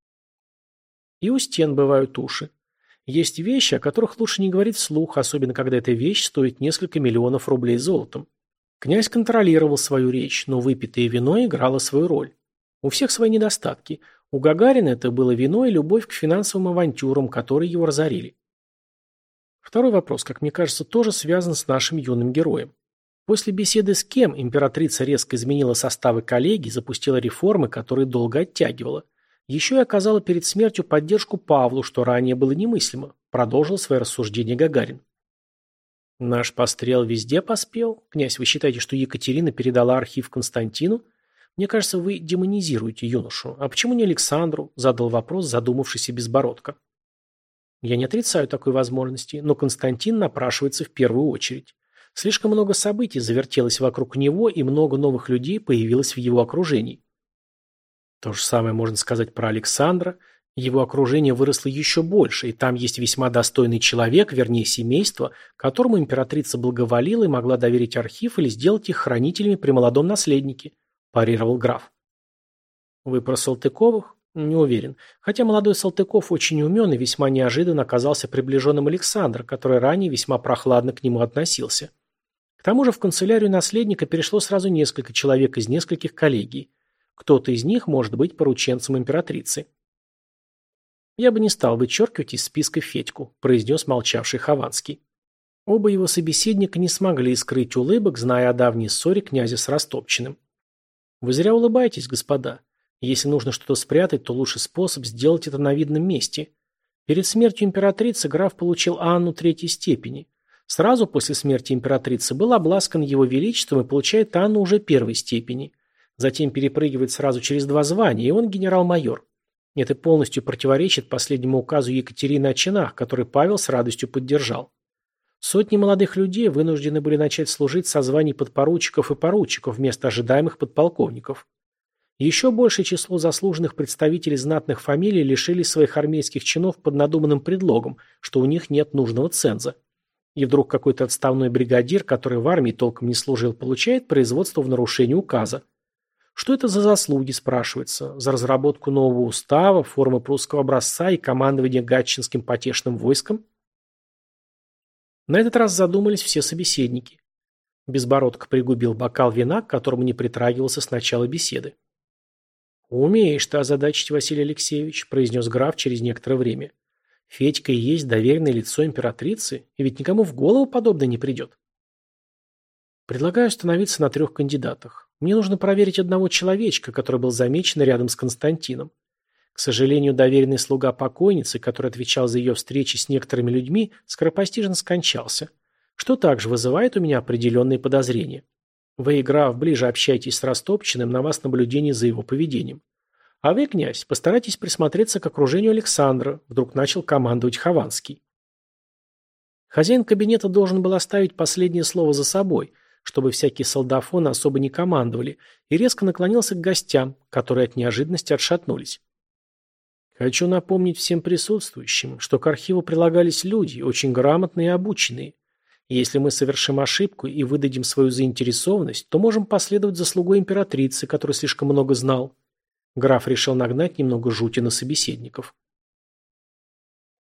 И у стен бывают уши. Есть вещи, о которых лучше не говорить вслух, особенно когда эта вещь стоит несколько миллионов рублей золотом. Князь контролировал свою речь, но выпитое вино играло свою роль. У всех свои недостатки. У Гагарина это было вино и любовь к финансовым авантюрам, которые его разорили. Второй вопрос, как мне кажется, тоже связан с нашим юным героем. После беседы с кем императрица резко изменила составы коллегий, запустила реформы, которые долго оттягивала. Еще и оказала перед смертью поддержку Павлу, что ранее было немыслимо, продолжил свои рассуждения Гагарин. Наш пострел везде поспел? Князь, вы считаете, что Екатерина передала архив Константину? Мне кажется, вы демонизируете юношу. А почему не Александру? Задал вопрос задумавшийся Безбородко. Я не отрицаю такой возможности, но Константин напрашивается в первую очередь. Слишком много событий завертелось вокруг него, и много новых людей появилось в его окружении. То же самое можно сказать про Александра. Его окружение выросло еще больше, и там есть весьма достойный человек, вернее семейство, которому императрица благоволила и могла доверить архив или сделать их хранителями при молодом наследнике, парировал граф. Вы про Салтыковых? Не уверен. Хотя молодой Салтыков очень умен и весьма неожиданно оказался приближенным Александра, который ранее весьма прохладно к нему относился. К тому же в канцелярию наследника перешло сразу несколько человек из нескольких коллегий. Кто-то из них может быть порученцем императрицы. «Я бы не стал вычеркивать из списка Федьку», – произнес молчавший Хованский. Оба его собеседника не смогли скрыть улыбок, зная о давней ссоре князя с Растопчиным. «Вы зря улыбаетесь, господа. Если нужно что-то спрятать, то лучший способ сделать это на видном месте. Перед смертью императрицы граф получил Анну третьей степени. Сразу после смерти императрицы был обласкан его величеством и получает Анну уже первой степени. Затем перепрыгивает сразу через 2 звания, и он генерал-майор. Это полностью противоречит последнему указу Екатерины о чинах, который Павел с радостью поддержал. Сотни молодых людей вынуждены были начать служить со званий подпоручиков и поручиков вместо ожидаемых подполковников. Еще большее число заслуженных представителей знатных фамилий лишились своих армейских чинов под надуманным предлогом, что у них нет нужного ценза. И вдруг какой-то отставной бригадир, который в армии толком не служил, получает производство в нарушении указа. Что это за заслуги, спрашивается? За разработку нового устава, формы прусского образца и командование гатчинским потешным войском? На этот раз задумались все собеседники. Безбородко пригубил бокал вина, к которому не притрагивался с начала беседы. «Умеешь ты озадачить, Василий Алексеевич», – произнес граф через некоторое время. «Федька и есть доверенное лицо императрицы, и ведь никому в голову подобное не придет». «Предлагаю остановиться на 3 кандидатах. Мне нужно проверить одного человечка, который был замечен рядом с Константином. К сожалению, доверенный слуга покойницы, который отвечал за ее встречи с некоторыми людьми, скоропостижно скончался, что также вызывает у меня определенные подозрения. Вы, граф, ближе общайтесь с Растопчиным, на вас наблюдение за его поведением. А вы, князь, постарайтесь присмотреться к окружению Александра», вдруг начал командовать Хованский. Хозяин кабинета должен был оставить последнее слово за собой, чтобы всякие солдафоны особо не командовали, и резко наклонился к гостям, которые от неожиданности отшатнулись. «Хочу напомнить всем присутствующим, что к архиву прилагались люди, очень грамотные и обученные. И если мы совершим ошибку и выдадим свою заинтересованность, то можем последовать за слугой императрицы, который слишком много знал». Граф решил нагнать немного жути на собеседников.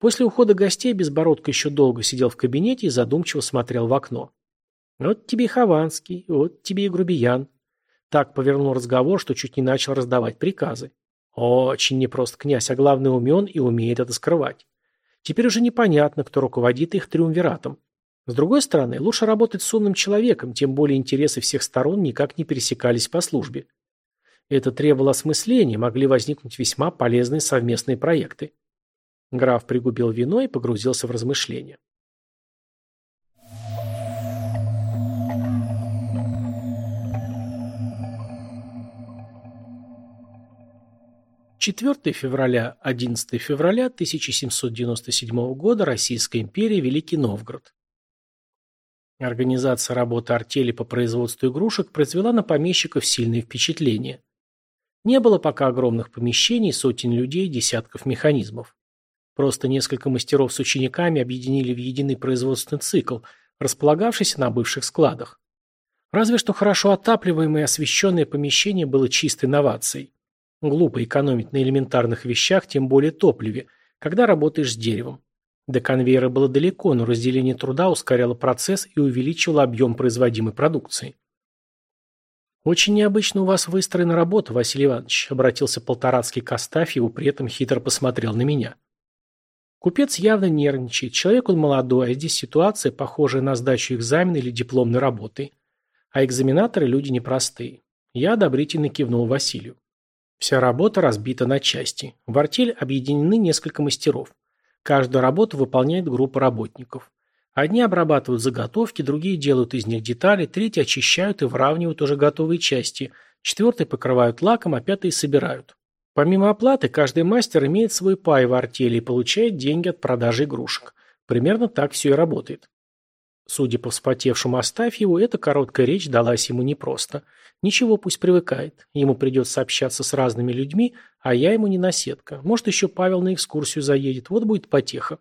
После ухода гостей Безбородко еще долго сидел в кабинете и задумчиво смотрел в окно. Вот тебе и Хованский, вот тебе и грубиян. Так повернул разговор, что чуть не начал раздавать приказы. Очень непрост князь, а главное умен и умеет это скрывать. Теперь уже непонятно, кто руководит их триумвиратом. С другой стороны, лучше работать с умным человеком, тем более интересы всех сторон никак не пересекались по службе. Это требовало осмысления, могли возникнуть весьма полезные совместные проекты. Граф пригубил вино и погрузился в размышления. 4 февраля, 11 февраля 1797 года, Российская империя, Великий Новгород. Организация работы артели по производству игрушек произвела на помещиков сильное впечатление. Не было пока огромных помещений, сотен людей, десятков механизмов. Просто несколько мастеров с учениками объединили в единый производственный цикл, располагавшийся на бывших складах. Разве что хорошо отапливаемое и освещенное помещение было чистой новацией. Глупо экономить на элементарных вещах, тем более топливе, когда работаешь с деревом. До конвейера было далеко, но разделение труда ускоряло процесс и увеличивало объем производимой продукции. «Очень необычно у вас выстроена работа, Василий Иванович», — обратился Полторацкий к Астафьеву, при этом хитро посмотрел на меня. Купец явно нервничает, человек он молодой, а здесь ситуация, похожая на сдачу экзамена или дипломной работы. А экзаменаторы люди непростые. Я одобрительно кивнул Василию. Вся работа разбита на части. В артель объединены несколько мастеров. Каждую работу выполняет группа работников. Одни обрабатывают заготовки, другие делают из них детали, третьи очищают и выравнивают уже готовые части, четвертые покрывают лаком, а пятые собирают. Помимо оплаты, каждый мастер имеет свой пай в артели и получает деньги от продажи игрушек. Примерно так все и работает. Судя по вспотевшему Астафьеву, эта короткая речь далась ему непросто. Ничего, пусть привыкает. Ему придется общаться с разными людьми, а я ему не наседка. Может, еще Павел на экскурсию заедет, вот будет потеха.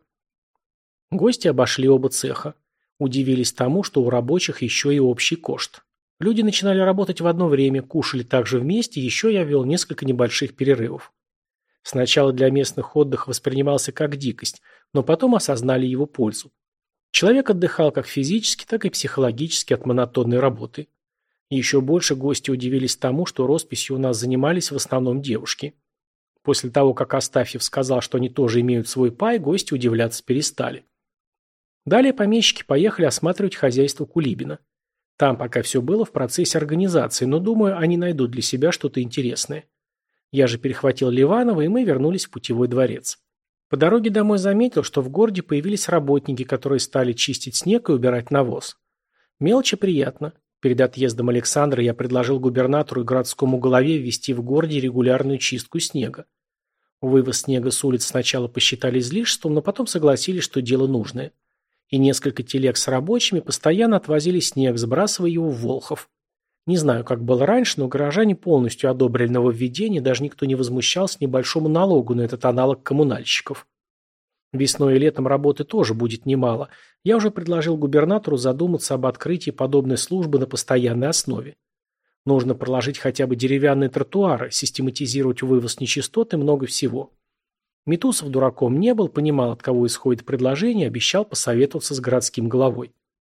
Гости обошли оба цеха. Удивились тому, что у рабочих еще и общий кошт. Люди начинали работать в одно время, кушали также вместе, еще я вел несколько небольших перерывов. Сначала для местных отдых воспринимался как дикость, но потом осознали его пользу. Человек отдыхал как физически, так и психологически от монотонной работы. И еще больше гости удивились тому, что росписью у нас занимались в основном девушки. После того, как Астафьев сказал, что они тоже имеют свой пай, гости удивляться перестали. Далее помещики поехали осматривать хозяйство Кулибина. Там пока все было в процессе организации, но, думаю, они найдут для себя что-то интересное. Я же перехватил Ливанова, и мы вернулись в путевой дворец. По дороге домой заметил, что в городе появились работники, которые стали чистить снег и убирать навоз. Мелочи приятно. Перед отъездом Александра я предложил губернатору и городскому главе ввести в городе регулярную чистку снега. Вывоз снега с улиц сначала посчитали излишеством, но потом согласились, что дело нужное. И несколько телег с рабочими постоянно отвозили снег, сбрасывая его в Волхов. Не знаю, как было раньше, но горожане полностью одобрили нововведение, даже никто не возмущался небольшому налогу на этот аналог коммунальщиков. Весной и летом работы тоже будет немало. Я уже предложил губернатору задуматься об открытии подобной службы на постоянной основе. Нужно проложить хотя бы деревянные тротуары, систематизировать вывоз нечистот и много всего. Митусов дураком не был, понимал, от кого исходит предложение, обещал посоветоваться с городским главой.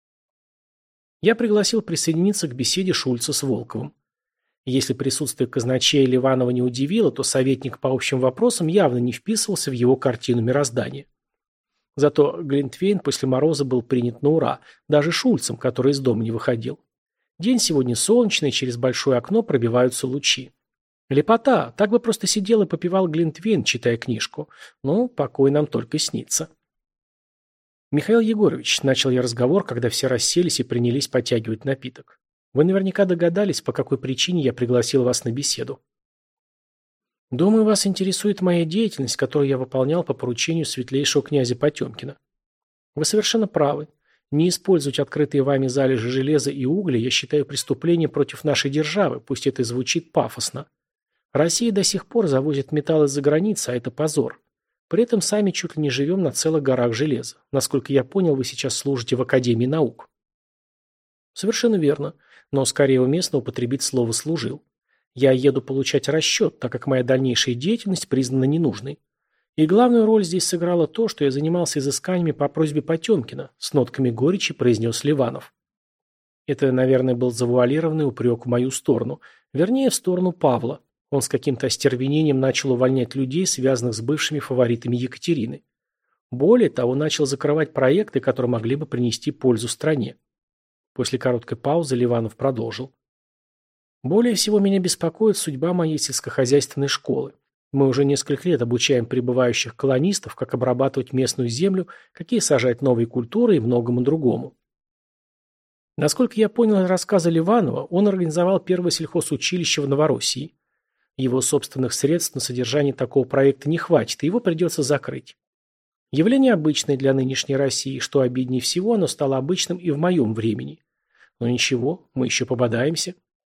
Я пригласил присоединиться к беседе Шульца с Волковым. Если присутствие казначея Ливанова не удивило, то советник по общим вопросам явно не вписывался в его картину мироздания. Зато Глинтвейн после мороза был принят на ура, даже Шульцем, который из дома не выходил. День сегодня солнечный, через большое окно пробиваются лучи. Лепота, так бы просто сидел и попивал Глинтвейн, читая книжку. Но покой нам только снится. «Михаил Егорович», — начал я разговор, когда все расселись и принялись потягивать напиток. «Вы наверняка догадались, по какой причине я пригласил вас на беседу. Думаю, вас интересует моя деятельность, которую я выполнял по поручению светлейшего князя Потемкина. Вы совершенно правы. Не использовать открытые вами залежи железа и угля я считаю преступлением против нашей державы, пусть это и звучит пафосно. Россия до сих пор завозит металл из-за границы, а это позор. При этом сами чуть ли не живем на целых горах железа. Насколько я понял, вы сейчас служите в Академии наук». «Совершенно верно, но скорее уместно употребить слово «служил». Я еду получать расчет, так как моя дальнейшая деятельность признана ненужной. И главную роль здесь сыграло то, что я занимался изысканиями по просьбе Потемкина, с нотками горечи произнес Ливанов. Это, наверное, был завуалированный упрек в мою сторону, вернее, в сторону Павла. Он с каким-то остервенением начал увольнять людей, связанных с бывшими фаворитами Екатерины. Более того, начал закрывать проекты, которые могли бы принести пользу стране. После короткой паузы Ливанов продолжил. Более всего меня беспокоит судьба моей сельскохозяйственной школы. Мы уже несколько лет обучаем прибывающих колонистов, как обрабатывать местную землю, какие сажать новые культуры и многому другому. Насколько я понял из рассказа Ливанова, он организовал первое сельхозучилище в Новороссии. Его собственных средств на содержание такого проекта не хватит, и его придется закрыть. Явление обычное для нынешней России, что обиднее всего, оно стало обычным и в моем времени. Но ничего, мы еще пободаемся.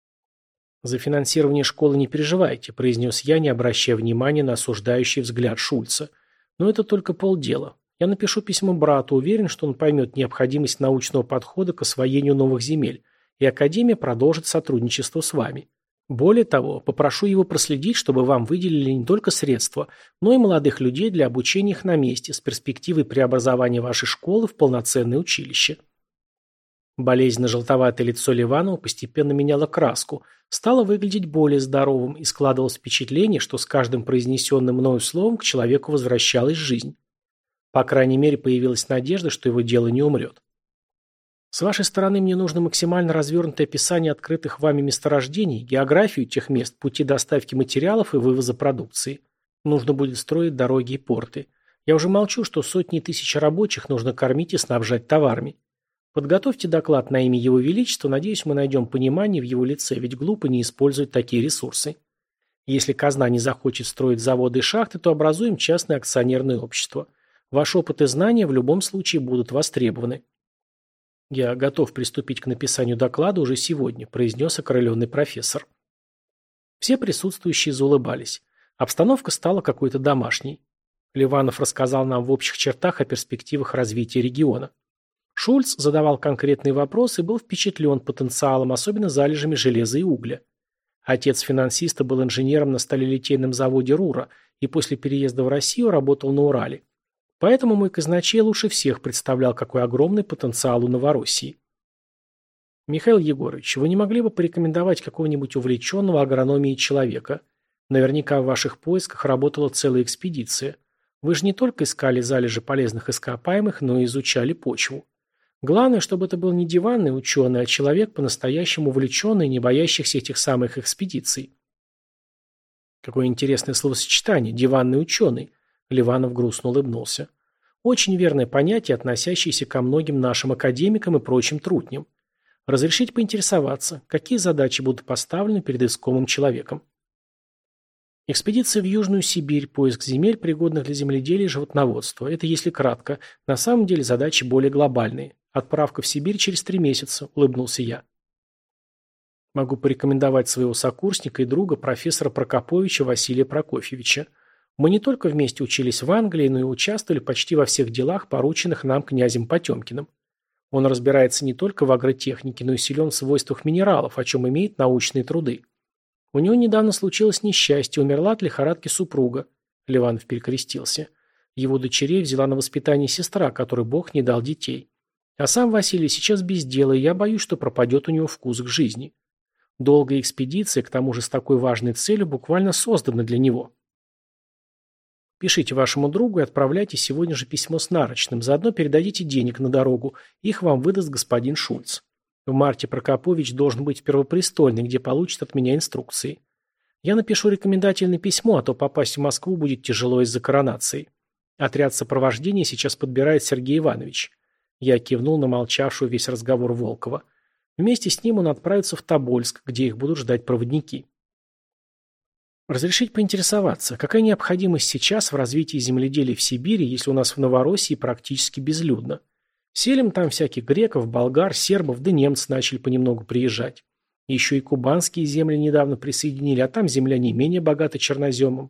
«За финансирование школы не переживайте», – произнес я, не обращая внимания на осуждающий взгляд Шульца. «Но это только полдела. Я напишу письмо брату, уверен, что он поймет необходимость научного подхода к освоению новых земель, и Академия продолжит сотрудничество с вами. Более того, попрошу его проследить, чтобы вам выделили не только средства, но и молодых людей для обучения их на месте с перспективой преобразования вашей школы в полноценное училище». Болезненно-желтоватое лицо Ливанова постепенно меняло краску, стало выглядеть более здоровым и складывалось впечатление, что с каждым произнесенным мною словом к человеку возвращалась жизнь. По крайней мере, появилась надежда, что его дело не умрет. С вашей стороны мне нужно максимально развернутое описание открытых вами месторождений, географию тех мест, пути доставки материалов и вывоза продукции. Нужно будет строить дороги и порты. Я уже молчу, что сотни тысяч рабочих нужно кормить и снабжать товарами. Подготовьте доклад на имя Его Величества, надеюсь, мы найдем понимание в его лице, ведь глупо не использовать такие ресурсы. Если казна не захочет строить заводы и шахты, то образуем частное акционерное общество. Ваш опыт и знания в любом случае будут востребованы. Я готов приступить к написанию доклада уже сегодня, произнес окрыленный профессор. Все присутствующие заулыбались. Обстановка стала какой-то домашней. Ливанов рассказал нам в общих чертах о перспективах развития региона. Шульц задавал конкретные вопросы и был впечатлен потенциалом, особенно залежами железа и угля. Отец финансиста был инженером на сталелитейном заводе «Рура» и после переезда в Россию работал на Урале. Поэтому мой казначей лучше всех представлял, какой огромный потенциал у Новороссии. Михаил Егорович, вы не могли бы порекомендовать какого-нибудь увлеченного агрономией человека? Наверняка в ваших поисках работала целая экспедиция. Вы же не только искали залежи полезных ископаемых, но и изучали почву. Главное, чтобы это был не диванный ученый, а человек, по-настоящему увлеченный, не боящийся этих самых экспедиций. Какое интересное словосочетание «диванный ученый», Ливанов грустно улыбнулся. Очень верное понятие, относящееся ко многим нашим академикам и прочим трутням. Разрешите поинтересоваться, какие задачи будут поставлены перед искомым человеком? Экспедиция в Южную Сибирь, поиск земель, пригодных для земледелия и животноводства. Это если кратко. На самом деле задачи более глобальные. Отправка в Сибирь через 3 месяца, улыбнулся я. Могу порекомендовать своего сокурсника и друга, профессора Прокоповича Василия Прокофьевича. Мы не только вместе учились в Англии, но и участвовали почти во всех делах, порученных нам князем Потемкиным. Он разбирается не только в агротехнике, но и силен в свойствах минералов, о чем имеет научные труды. У него недавно случилось несчастье, умерла от лихорадки супруга. Ливанов перекрестился. Его дочерей взяла на воспитание сестра, которой Бог не дал детей. А сам Василий сейчас без дела, и я боюсь, что пропадет у него вкус к жизни. Долгая экспедиция, к тому же с такой важной целью, буквально создана для него. Пишите вашему другу и отправляйте сегодня же письмо с нарочным, заодно передадите денег на дорогу, их вам выдаст господин Шульц. В марте Прокопович должен быть в Первопрестольной, где получит от меня инструкции. Я напишу рекомендательное письмо, а то попасть в Москву будет тяжело из-за коронации. Отряд сопровождения сейчас подбирает Сергей Иванович. Я кивнул на молчавшую весь разговор Волкова. Вместе с ним он отправится в Тобольск, где их будут ждать проводники. Разрешить поинтересоваться, какая необходимость сейчас в развитии земледелия в Сибири, если у нас в Новороссии практически безлюдно? Селим там всяких греков, болгар, сербов, да немцы начали понемногу приезжать. Еще и кубанские земли недавно присоединили, а там земля не менее богата черноземом.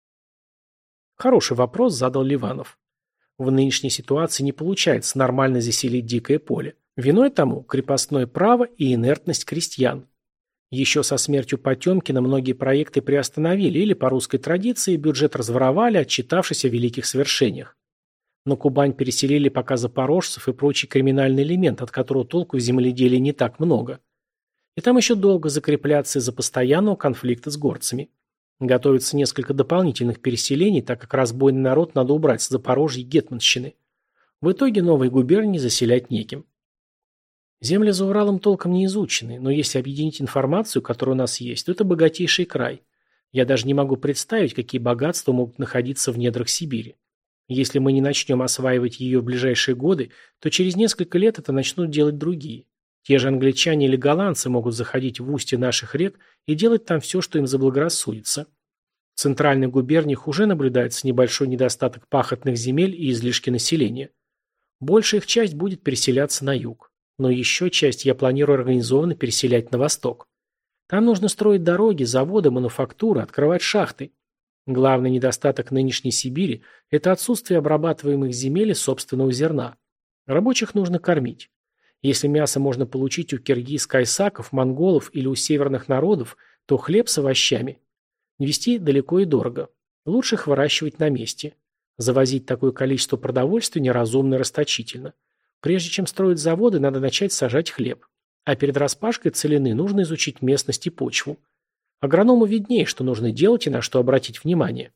Хороший вопрос задал Ливанов. В нынешней ситуации не получается нормально заселить дикое поле. Виной тому крепостное право и инертность крестьян. Еще со смертью Потемкина многие проекты приостановили или, по русской традиции, бюджет разворовали, отчитавшись о великих свершениях. На Кубань переселили пока запорожцев и прочий криминальный элемент, от которого толку в земледелии не так много. И там еще долго закрепляться из-за постоянного конфликта с горцами. Готовится несколько дополнительных переселений, так как разбойный народ надо убрать с Запорожья и Гетманщины. В итоге новые губернии заселять неким. Земли за Уралом толком не изучены, но если объединить информацию, которая у нас есть, то это богатейший край. Я даже не могу представить, какие богатства могут находиться в недрах Сибири. Если мы не начнем осваивать ее в ближайшие годы, то через несколько лет это начнут делать другие. Те же англичане или голландцы могут заходить в устье наших рек и делать там все, что им заблагорассудится. В центральных губерниях уже наблюдается небольшой недостаток пахотных земель и излишки населения. Большая их часть будет переселяться на юг. Но еще часть я планирую организованно переселять на восток. Там нужно строить дороги, заводы, мануфактуры, открывать шахты. Главный недостаток нынешней Сибири – это отсутствие обрабатываемых земель и собственного зерна. Рабочих нужно кормить. Если мясо можно получить у киргиз, кайсаков, монголов или у северных народов, то хлеб с овощами везти далеко и дорого. Лучше их выращивать на месте. Завозить такое количество продовольствия неразумно и расточительно. Прежде чем строить заводы, надо начать сажать хлеб. А перед распашкой целины нужно изучить местность и почву. Агроному виднее, что нужно делать и на что обратить внимание.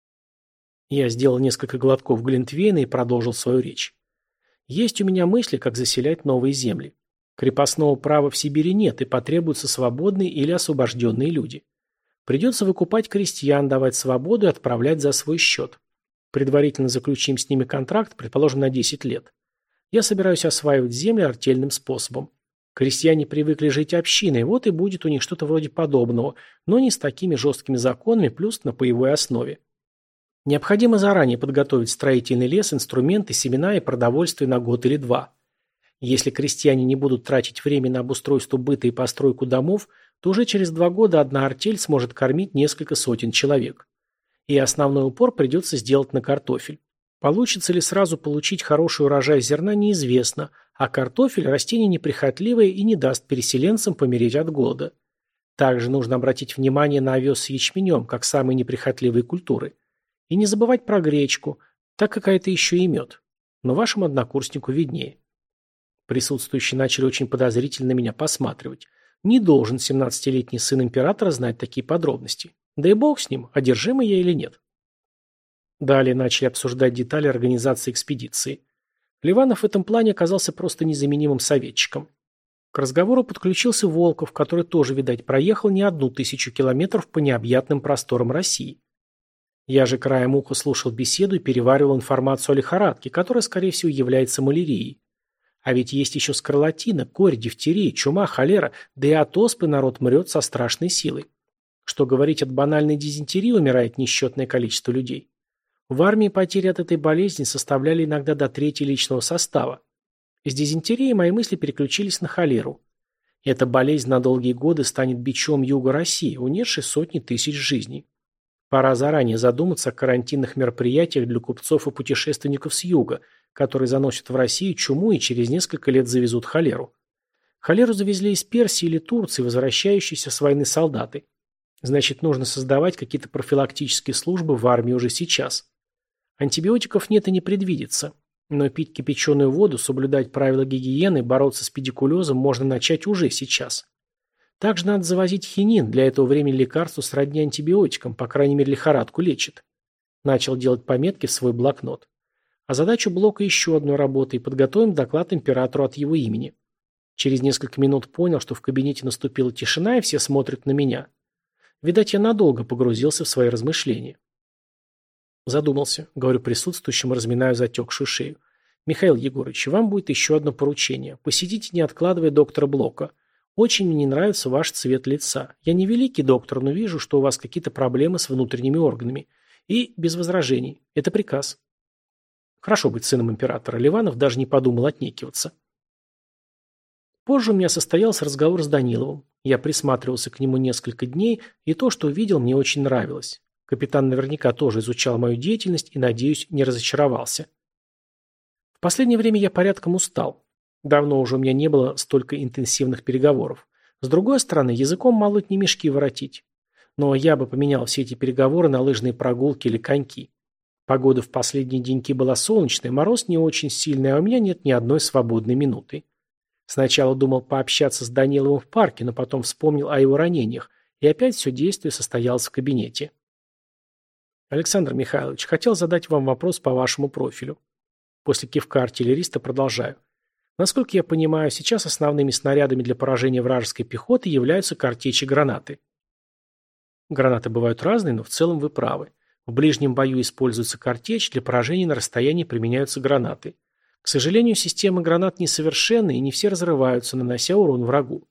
Я сделал несколько глотков глинтвейна и продолжил свою речь. Есть у меня мысли, как заселять новые земли. Крепостного права в Сибири нет, и потребуются свободные или освобожденные люди. Придется выкупать крестьян, давать свободу и отправлять за свой счет. Предварительно заключим с ними контракт, предположим, на 10 лет. Я собираюсь осваивать земли артельным способом. Крестьяне привыкли жить общиной, вот и будет у них что-то вроде подобного, но не с такими жесткими законами, плюс на паевой основе. Необходимо заранее подготовить строительный лес, инструменты, семена и продовольствие на год или два. Если крестьяне не будут тратить время на обустройство быта и постройку домов, то уже через 2 года одна артель сможет кормить несколько сотен человек. И основной упор придется сделать на картофель. Получится ли сразу получить хороший урожай зерна, неизвестно, а картофель – растение неприхотливое и не даст переселенцам помереть от голода. Также нужно обратить внимание на овес с ячменем, как самые неприхотливые культуры. И не забывать про гречку, так как это еще и мед. Но вашему однокурснику виднее. Присутствующие начали очень подозрительно на меня посматривать. Не должен 17-летний сын императора знать такие подробности. Да и бог с ним, одержимый я или нет. Далее начали обсуждать детали организации экспедиции. Ливанов в этом плане оказался просто незаменимым советчиком. К разговору подключился Волков, который тоже, видать, проехал не 1000 километров по необъятным просторам России. Я же краем уха слушал беседу и переваривал информацию о лихорадке, которая, скорее всего, является малярией. А ведь есть еще скарлатина, корь, дифтерия, чума, холера, да и от оспы народ мрет со страшной силой. Что говорить, от банальной дизентерии умирает несчетное количество людей. В армии потери от этой болезни составляли иногда до трети личного состава. С дизентерии мои мысли переключились на холеру. Эта болезнь на долгие годы станет бичом юга России, унесшей сотни тысяч жизней. Пора заранее задуматься о карантинных мероприятиях для купцов и путешественников с юга, которые заносят в Россию чуму и через несколько лет завезут холеру. Холеру завезли из Персии или Турции возвращающиеся с войны солдаты. Значит, нужно создавать какие-то профилактические службы в армии уже сейчас. Антибиотиков нет и не предвидится. Но пить кипяченую воду, соблюдать правила гигиены, бороться с педикулезом можно начать уже сейчас. Также надо завозить хинин, для этого времени лекарство сродни антибиотикам, по крайней мере лихорадку лечит. Начал делать пометки в свой блокнот. А задачу блока еще одной работы и подготовим доклад императору от его имени. Через несколько минут понял, что в кабинете наступила тишина и все смотрят на меня. Видать, я надолго погрузился в свои размышления. Задумался, говорю присутствующим и разминаю затекшую шею. Михаил Егорович, вам будет еще одно поручение. Посидите, не откладывая доктора Блока. Очень мне не нравится ваш цвет лица. Я не великий доктор, но вижу, что у вас какие-то проблемы с внутренними органами. И без возражений. Это приказ. Хорошо быть сыном императора. Ливанов даже не подумал отнекиваться. Позже у меня состоялся разговор с Даниловым. Я присматривался к нему несколько дней, и то, что увидел, мне очень нравилось. Капитан наверняка тоже изучал мою деятельность и, надеюсь, не разочаровался. В последнее время я порядком устал. Давно уже у меня не было столько интенсивных переговоров. С другой стороны, языком молоть не мешки воротить. Но я бы поменял все эти переговоры на лыжные прогулки или коньки. Погода в последние деньки была солнечная, мороз не очень сильный, а у меня нет ни одной свободной минуты. Сначала думал пообщаться с Даниловым в парке, но потом вспомнил о его ранениях, и опять все действие состоялось в кабинете. Александр Михайлович, хотел задать вам вопрос по вашему профилю. После кивка артиллериста продолжаю. Насколько я понимаю, сейчас основными снарядами для поражения вражеской пехоты являются картечи гранаты. Гранаты бывают разные, но в целом вы правы. В ближнем бою используется картечь, для поражения на расстоянии применяются гранаты. К сожалению, системы гранат несовершенны и не все разрываются, нанося урон врагу.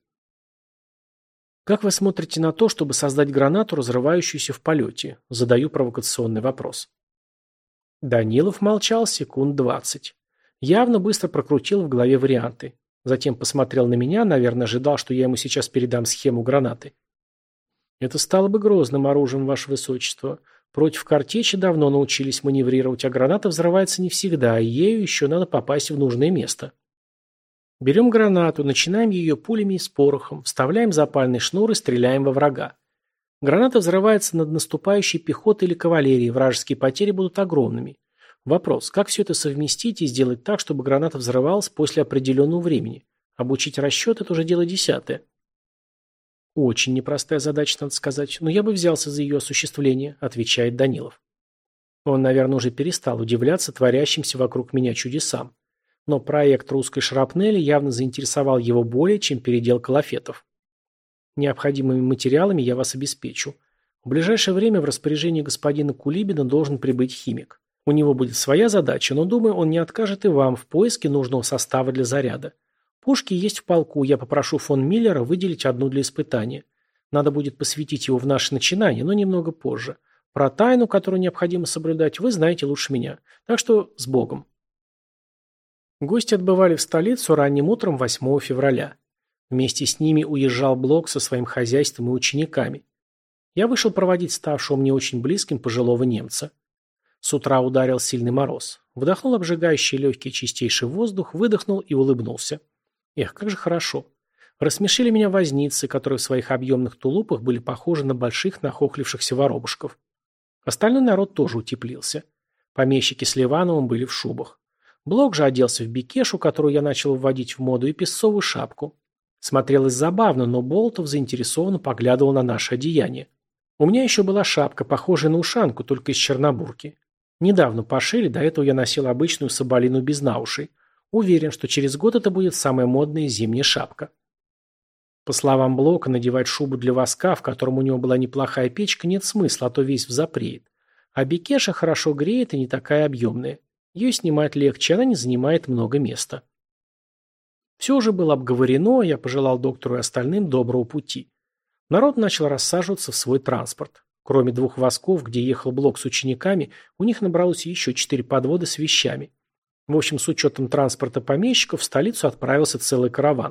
Как вы смотрите на то, чтобы создать гранату, разрывающуюся в полете? Задаю провокационный вопрос. Данилов молчал секунд 20. Явно быстро прокрутил в голове варианты. Затем посмотрел на меня, наверное, ожидал, что я ему сейчас передам схему гранаты. Это стало бы грозным оружием, ваше высочество. Против картечи давно научились маневрировать, а граната взрывается не всегда, и ею еще надо попасть в нужное место. Берем гранату, начинаем ее пулями и с порохом, вставляем запальный шнур и стреляем во врага. Граната взрывается над наступающей пехотой или кавалерией, вражеские потери будут огромными. Вопрос, как все это совместить и сделать так, чтобы граната взрывалась после определенного времени? Обучить расчет – это уже дело десятое. Очень непростая задача, надо сказать, но я бы взялся за ее осуществление, отвечает Данилов. Он, наверное, уже перестал удивляться творящимся вокруг меня чудесам. Но проект русской шрапнели явно заинтересовал его более, чем переделка лафетов. Необходимыми материалами я вас обеспечу. В ближайшее время в распоряжении господина Кулибина должен прибыть химик. У него будет своя задача, но, думаю, он не откажет и вам в поиске нужного состава для заряда. Пушки есть в полку, я попрошу фон Миллера выделить одну для испытания. Надо будет посвятить его в наше начинание, но немного позже. Про тайну, которую необходимо соблюдать, вы знаете лучше меня. Так что с Богом. Гости отбывали в столицу ранним утром 8 февраля. Вместе с ними уезжал Блок со своим хозяйством и учениками. Я вышел проводить ставшего мне очень близким пожилого немца. С утра ударил сильный мороз. Вдохнул обжигающий легкий чистейший воздух, выдохнул и улыбнулся. Эх, как же хорошо. Рассмешили меня возницы, которые в своих объемных тулупах были похожи на больших нахохлившихся воробушков. Остальной народ тоже утеплился. Помещики с Ливановым были в шубах. Блок же оделся в бекешу, которую я начал вводить в моду, и песцовую шапку. Смотрелось забавно, но Болтов заинтересованно поглядывал на наше одеяние. У меня еще была шапка, похожая на ушанку, только из чернобурки. Недавно пошили, до этого я носил обычную соболину без наушей. Уверен, что через год это будет самая модная зимняя шапка. По словам Блока, надевать шубу для воска, в котором у него была неплохая печка, нет смысла, а то весь взапреет. А бекеша хорошо греет и не такая объемная. Ее снимать легче, она не занимает много места. Все уже было обговорено, я пожелал доктору и остальным доброго пути. Народ начал рассаживаться в свой транспорт. Кроме 2 восков, где ехал Блок с учениками, у них набралось еще 4 подвода с вещами. В общем, с учетом транспорта помещиков, в столицу отправился целый караван.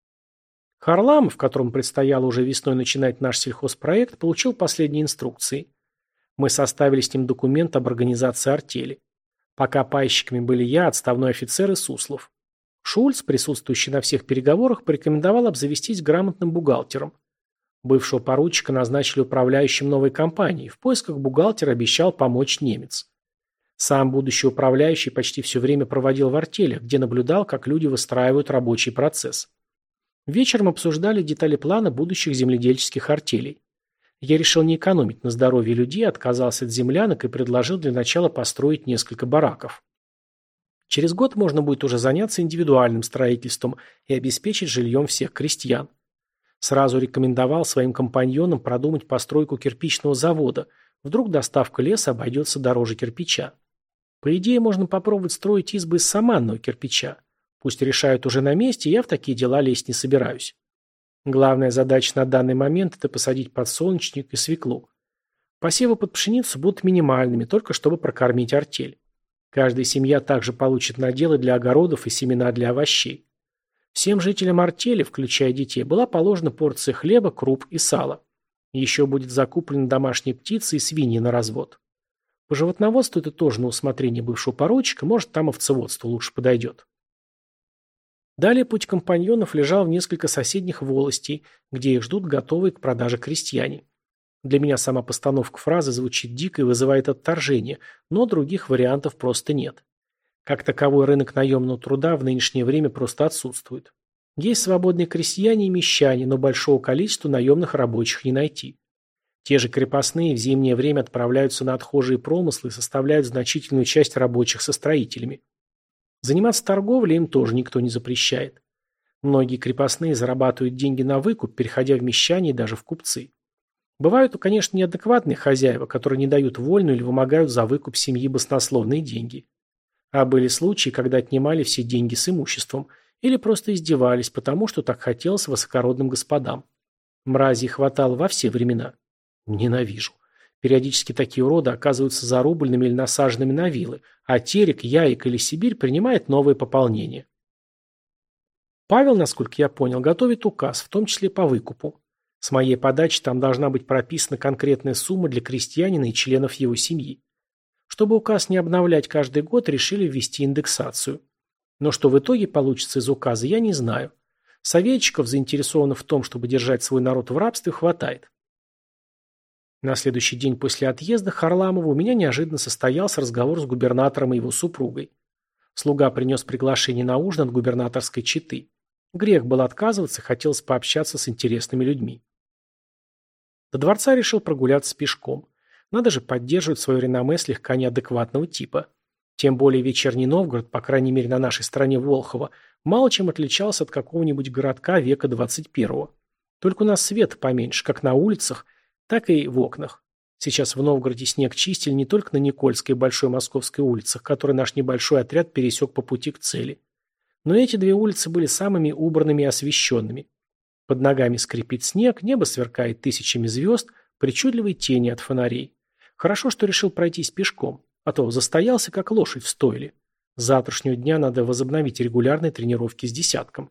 Харламов, которому предстояло уже весной начинать наш сельхозпроект, получил последние инструкции. Мы составили с ним документ об организации артели. Пока пайщиками были я, отставной офицер и Суслов. Шульц, присутствующий на всех переговорах, порекомендовал обзавестись грамотным бухгалтером. Бывшего поручика назначили управляющим новой компанией. В поисках бухгалтера обещал помочь немец. Сам будущий управляющий почти все время проводил в артелях, где наблюдал, как люди выстраивают рабочий процесс. Вечером обсуждали детали плана будущих земледельческих артелей. Я решил не экономить на здоровье людей, отказался от землянок и предложил для начала построить несколько бараков. Через год можно будет уже заняться индивидуальным строительством и обеспечить жильем всех крестьян. Сразу рекомендовал своим компаньонам продумать постройку кирпичного завода. Вдруг доставка леса обойдется дороже кирпича. По идее, можно попробовать строить избы из саманного кирпича. Пусть решают уже на месте, я в такие дела лезть не собираюсь. Главная задача на данный момент – это посадить подсолнечник и свеклу. Посевы под пшеницу будут минимальными, только чтобы прокормить артель. Каждая семья также получит наделы для огородов и семена для овощей. Всем жителям артели, включая детей, была положена порция хлеба, круп и сала. Еще будет закуплена домашняя птица и свиньи на развод. По животноводству это тоже на усмотрение бывшего поручика, может, там овцеводство лучше подойдет. Далее путь компаньонов лежал в несколько соседних волостей, где их ждут готовые к продаже крестьяне. Для меня сама постановка фразы звучит дико и вызывает отторжение, но других вариантов просто нет. Как таковой рынок наемного труда в нынешнее время просто отсутствует. Есть свободные крестьяне и мещане, но большого количества наемных рабочих не найти. Те же крепостные в зимнее время отправляются на отхожие промыслы и составляют значительную часть рабочих со строителями. Заниматься торговлей им тоже никто не запрещает. Многие крепостные зарабатывают деньги на выкуп, переходя в мещане и даже в купцы. Бывают, конечно, неадекватные хозяева, которые не дают вольную или вымогают за выкуп семьи баснословные деньги. А были случаи, когда отнимали все деньги с имуществом или просто издевались, потому что так хотелось высокородным господам. Мразей хватало во все времена. Ненавижу. Периодически такие уроды оказываются зарубленными или насаженными на вилы, а Терек, Яик или Сибирь принимает новые пополнения. Павел, насколько я понял, готовит указ, в том числе по выкупу. С моей подачи там должна быть прописана конкретная сумма для крестьянина и членов его семьи. Чтобы указ не обновлять каждый год, решили ввести индексацию. Но что в итоге получится из указа, я не знаю. Советчиков, заинтересованных в том, чтобы держать свой народ в рабстве, хватает. На следующий день после отъезда Харламова у меня неожиданно состоялся разговор с губернатором и его супругой. Слуга принес приглашение на ужин от губернаторской четы. Грех был отказываться, хотелось пообщаться с интересными людьми. До дворца решил прогуляться пешком. Надо же поддерживать свое реноме слегка неадекватного типа. Тем более вечерний Новгород, по крайней мере на нашей стороне Волхова, мало чем отличался от какого-нибудь городка века 21-го. Только у нас света поменьше, как на улицах, так и в окнах. Сейчас в Новгороде снег чистили не только на Никольской и Большой Московской улицах, которые наш небольшой отряд пересек по пути к цели. Но эти две улицы были самыми убранными и освещенными. Под ногами скрипит снег, небо сверкает тысячами звезд, причудливые тени от фонарей. Хорошо, что решил пройтись пешком, а то застоялся, как лошадь в стойле. С завтрашнего дня надо возобновить регулярные тренировки с десятком.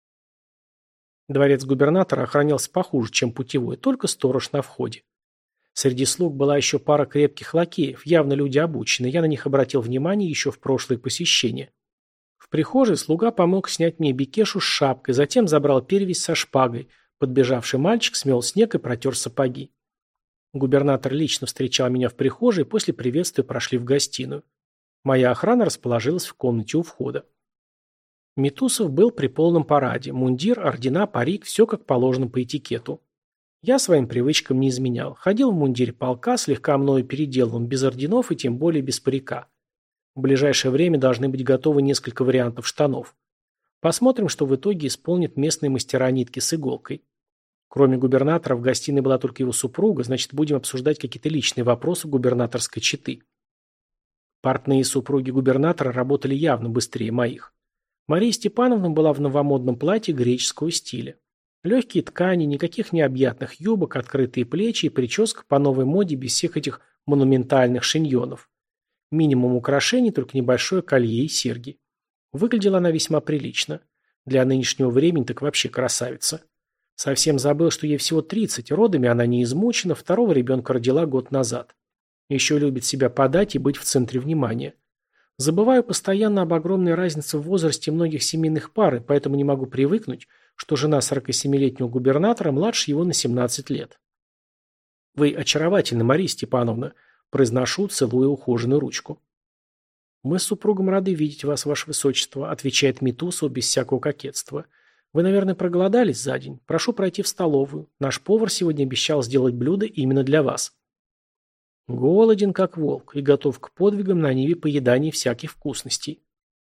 Дворец губернатора охранялся похуже, чем путевой, только сторож на входе. Среди слуг была еще пара крепких лакеев, явно люди обученные, я на них обратил внимание еще в прошлое посещение. В прихожей слуга помог снять мне бекешу с шапкой, затем забрал перевязь со шпагой. Подбежавший мальчик смел снег и протер сапоги. Губернатор лично встречал меня в прихожей, и после приветствия прошли в гостиную. Моя охрана расположилась в комнате у входа. Митусов был при полном параде. Мундир, ордена, парик – все как положено по этикету. Я своим привычкам не изменял. Ходил в мундире полка, слегка мною переделанным, без орденов и тем более без парика. В ближайшее время должны быть готовы несколько вариантов штанов. Посмотрим, что в итоге исполнят местные мастера нитки с иголкой. Кроме губернатора, в гостиной была только его супруга, значит, будем обсуждать какие-то личные вопросы губернаторской четы. Портные супруги губернатора работали явно быстрее моих. Мария Степановна была в новомодном платье греческого стиля. Легкие ткани, никаких необъятных юбок, открытые плечи и прическа по новой моде без всех этих монументальных шиньонов. Минимум украшений, только небольшое колье и серьги. Выглядела она весьма прилично. Для нынешнего времени так вообще красавица. Совсем забыл, что ей всего 30, родами она не измучена, второго ребенка родила год назад. Еще любит себя подать и быть в центре внимания. Забываю постоянно об огромной разнице в возрасте многих семейных пар, и поэтому не могу привыкнуть, что жена 47-летнего губернатора младше его на 17 лет. «Вы очаровательны, Мария Степановна», – произношу, целуя ухоженную ручку. «Мы с супругом рады видеть вас, ваше высочество», – отвечает Митусов без всякого кокетства. «Вы, наверное, проголодались за день. Прошу пройти в столовую. Наш повар сегодня обещал сделать блюдо именно для вас». Голоден, как волк, и готов к подвигам на ниве поедания всяких вкусностей.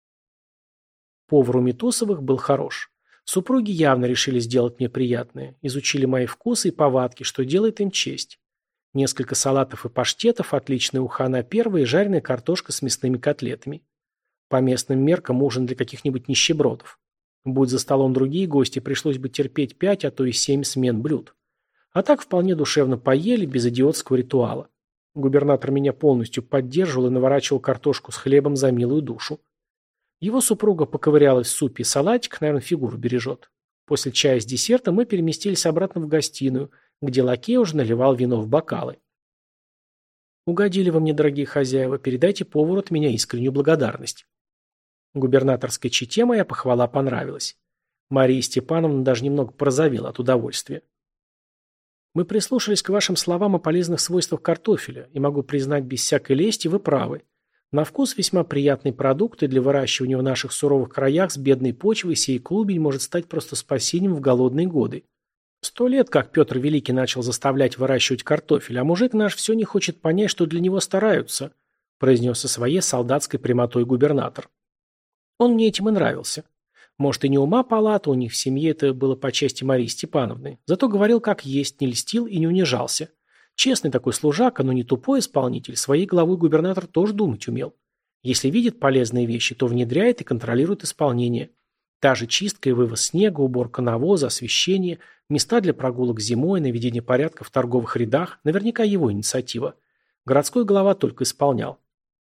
Повар у Митусовых был хорош. Супруги явно решили сделать мне приятное, изучили мои вкусы и повадки, что делает им честь. Несколько салатов и паштетов, отличная уха на первое и жареная картошка с мясными котлетами. По местным меркам ужин для каких-нибудь нищебродов. Будь за столом другие гости, пришлось бы терпеть 5, а то и 7 смен блюд. А так вполне душевно поели, без идиотского ритуала. Губернатор меня полностью поддерживал и наворачивал картошку с хлебом за милую душу. Его супруга поковырялась в супе и салатик, наверное, фигуру бережет. После чая с десертом мы переместились обратно в гостиную, где лакей уже наливал вино в бокалы. «Угодили вы мне, дорогие хозяева, передайте повару от меня искреннюю благодарность». Губернаторской чете моя похвала понравилась. Мария Степановна даже немного порозовела от удовольствия. Мы прислушались к вашим словам о полезных свойствах картофеля, и могу признать без всякой лести, вы правы. На вкус весьма приятный продукт, и для выращивания в наших суровых краях с бедной почвой сей клубень может стать просто спасением в голодные годы. 100 лет, как Петр Великий начал заставлять выращивать картофель, а мужик наш все не хочет понять, что для него стараются, произнес со своей солдатской прямотой губернатор. Он мне этим и нравился. Может, и не ума палата, у них в семье это было по части Марии Степановны. Зато говорил как есть, не льстил и не унижался. Честный такой служака, но не тупой исполнитель, своей головой губернатор тоже думать умел. Если видит полезные вещи, то внедряет и контролирует исполнение. Та же чистка и вывоз снега, уборка навоза, освещение, места для прогулок зимой, наведение порядка в торговых рядах, наверняка его инициатива. Городской глава только исполнял.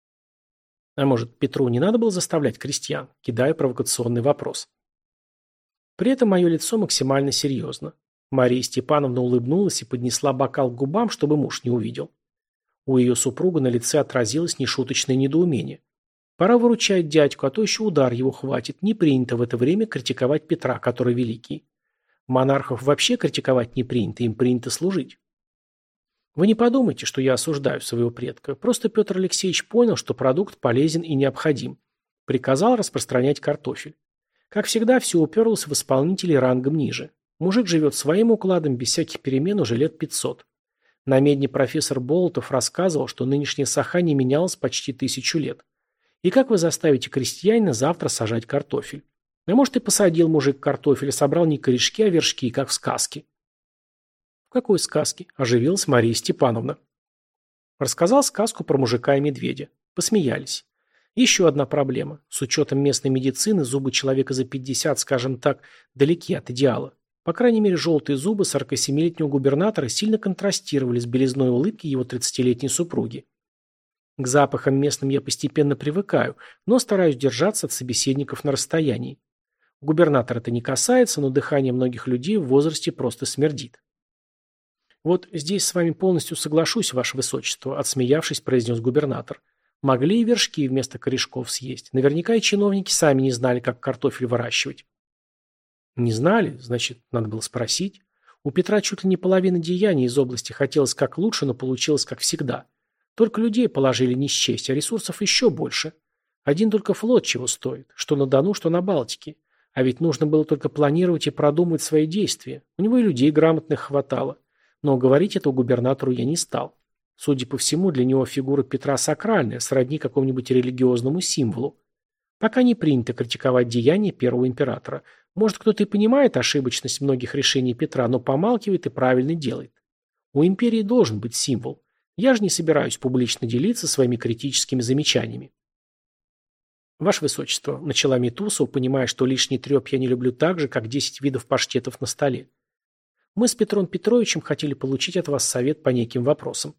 А может, Петру не надо было заставлять крестьян, кидая провокационный вопрос. При этом мое лицо максимально серьезно. Мария Степановна улыбнулась и поднесла бокал к губам, чтобы муж не увидел. У ее супруга на лице отразилось нешуточное недоумение. Пора выручать дядьку, а то еще удар его хватит. Не принято в это время критиковать Петра, который великий. Монархов вообще критиковать не принято, им принято служить. Вы не подумайте, что я осуждаю своего предка. Просто Петр Алексеевич понял, что продукт полезен и необходим. Приказал распространять картофель. Как всегда, все уперлось в исполнителей рангом ниже. Мужик живет своим укладом, без всяких перемен уже лет 500. На медне профессор Болотов рассказывал, что нынешняя саха не менялась почти 1000 лет. И как вы заставите крестьянина завтра сажать картофель? А может, и посадил мужик картофель, собрал не корешки, а вершки, как в сказке. В какой сказке? Оживилась Мария Степановна. Рассказал сказку про мужика и медведя. Посмеялись. Еще одна проблема. С учетом местной медицины зубы человека за 50, скажем так, далеки от идеала. По крайней мере, желтые зубы 47-летнего губернатора сильно контрастировали с белизной улыбки его 30-летней супруги. К запахам местным я постепенно привыкаю, но стараюсь держаться от собеседников на расстоянии. Губернатора это не касается, но дыхание многих людей в возрасте просто смердит. «Вот здесь с вами полностью соглашусь, ваше высочество», — отсмеявшись, произнес губернатор. «Могли и вершки вместо корешков съесть. Наверняка и чиновники сами не знали, как картофель выращивать». «Не знали? Значит, надо было спросить. У Петра чуть ли не половина деяний из области хотелось как лучше, но получилось как всегда. Только людей положили не счесть, а ресурсов еще больше. Один только флот чего стоит, что на Дону, что на Балтике. А ведь нужно было только планировать и продумывать свои действия. У него и людей грамотных хватало. Но говорить это губернатору я не стал. Судя по всему, для него фигура Петра сакральная, сродни какому-нибудь религиозному символу. Пока не принято критиковать деяния первого императора. Может, кто-то и понимает ошибочность многих решений Петра, но помалкивает и правильно делает. У империи должен быть символ. Я же не собираюсь публично делиться своими критическими замечаниями. Ваше Высочество, начала Митусова, понимая, что лишний треп я не люблю так же, как 10 видов паштетов на столе. Мы с Петром Петровичем хотели получить от вас совет по неким вопросам.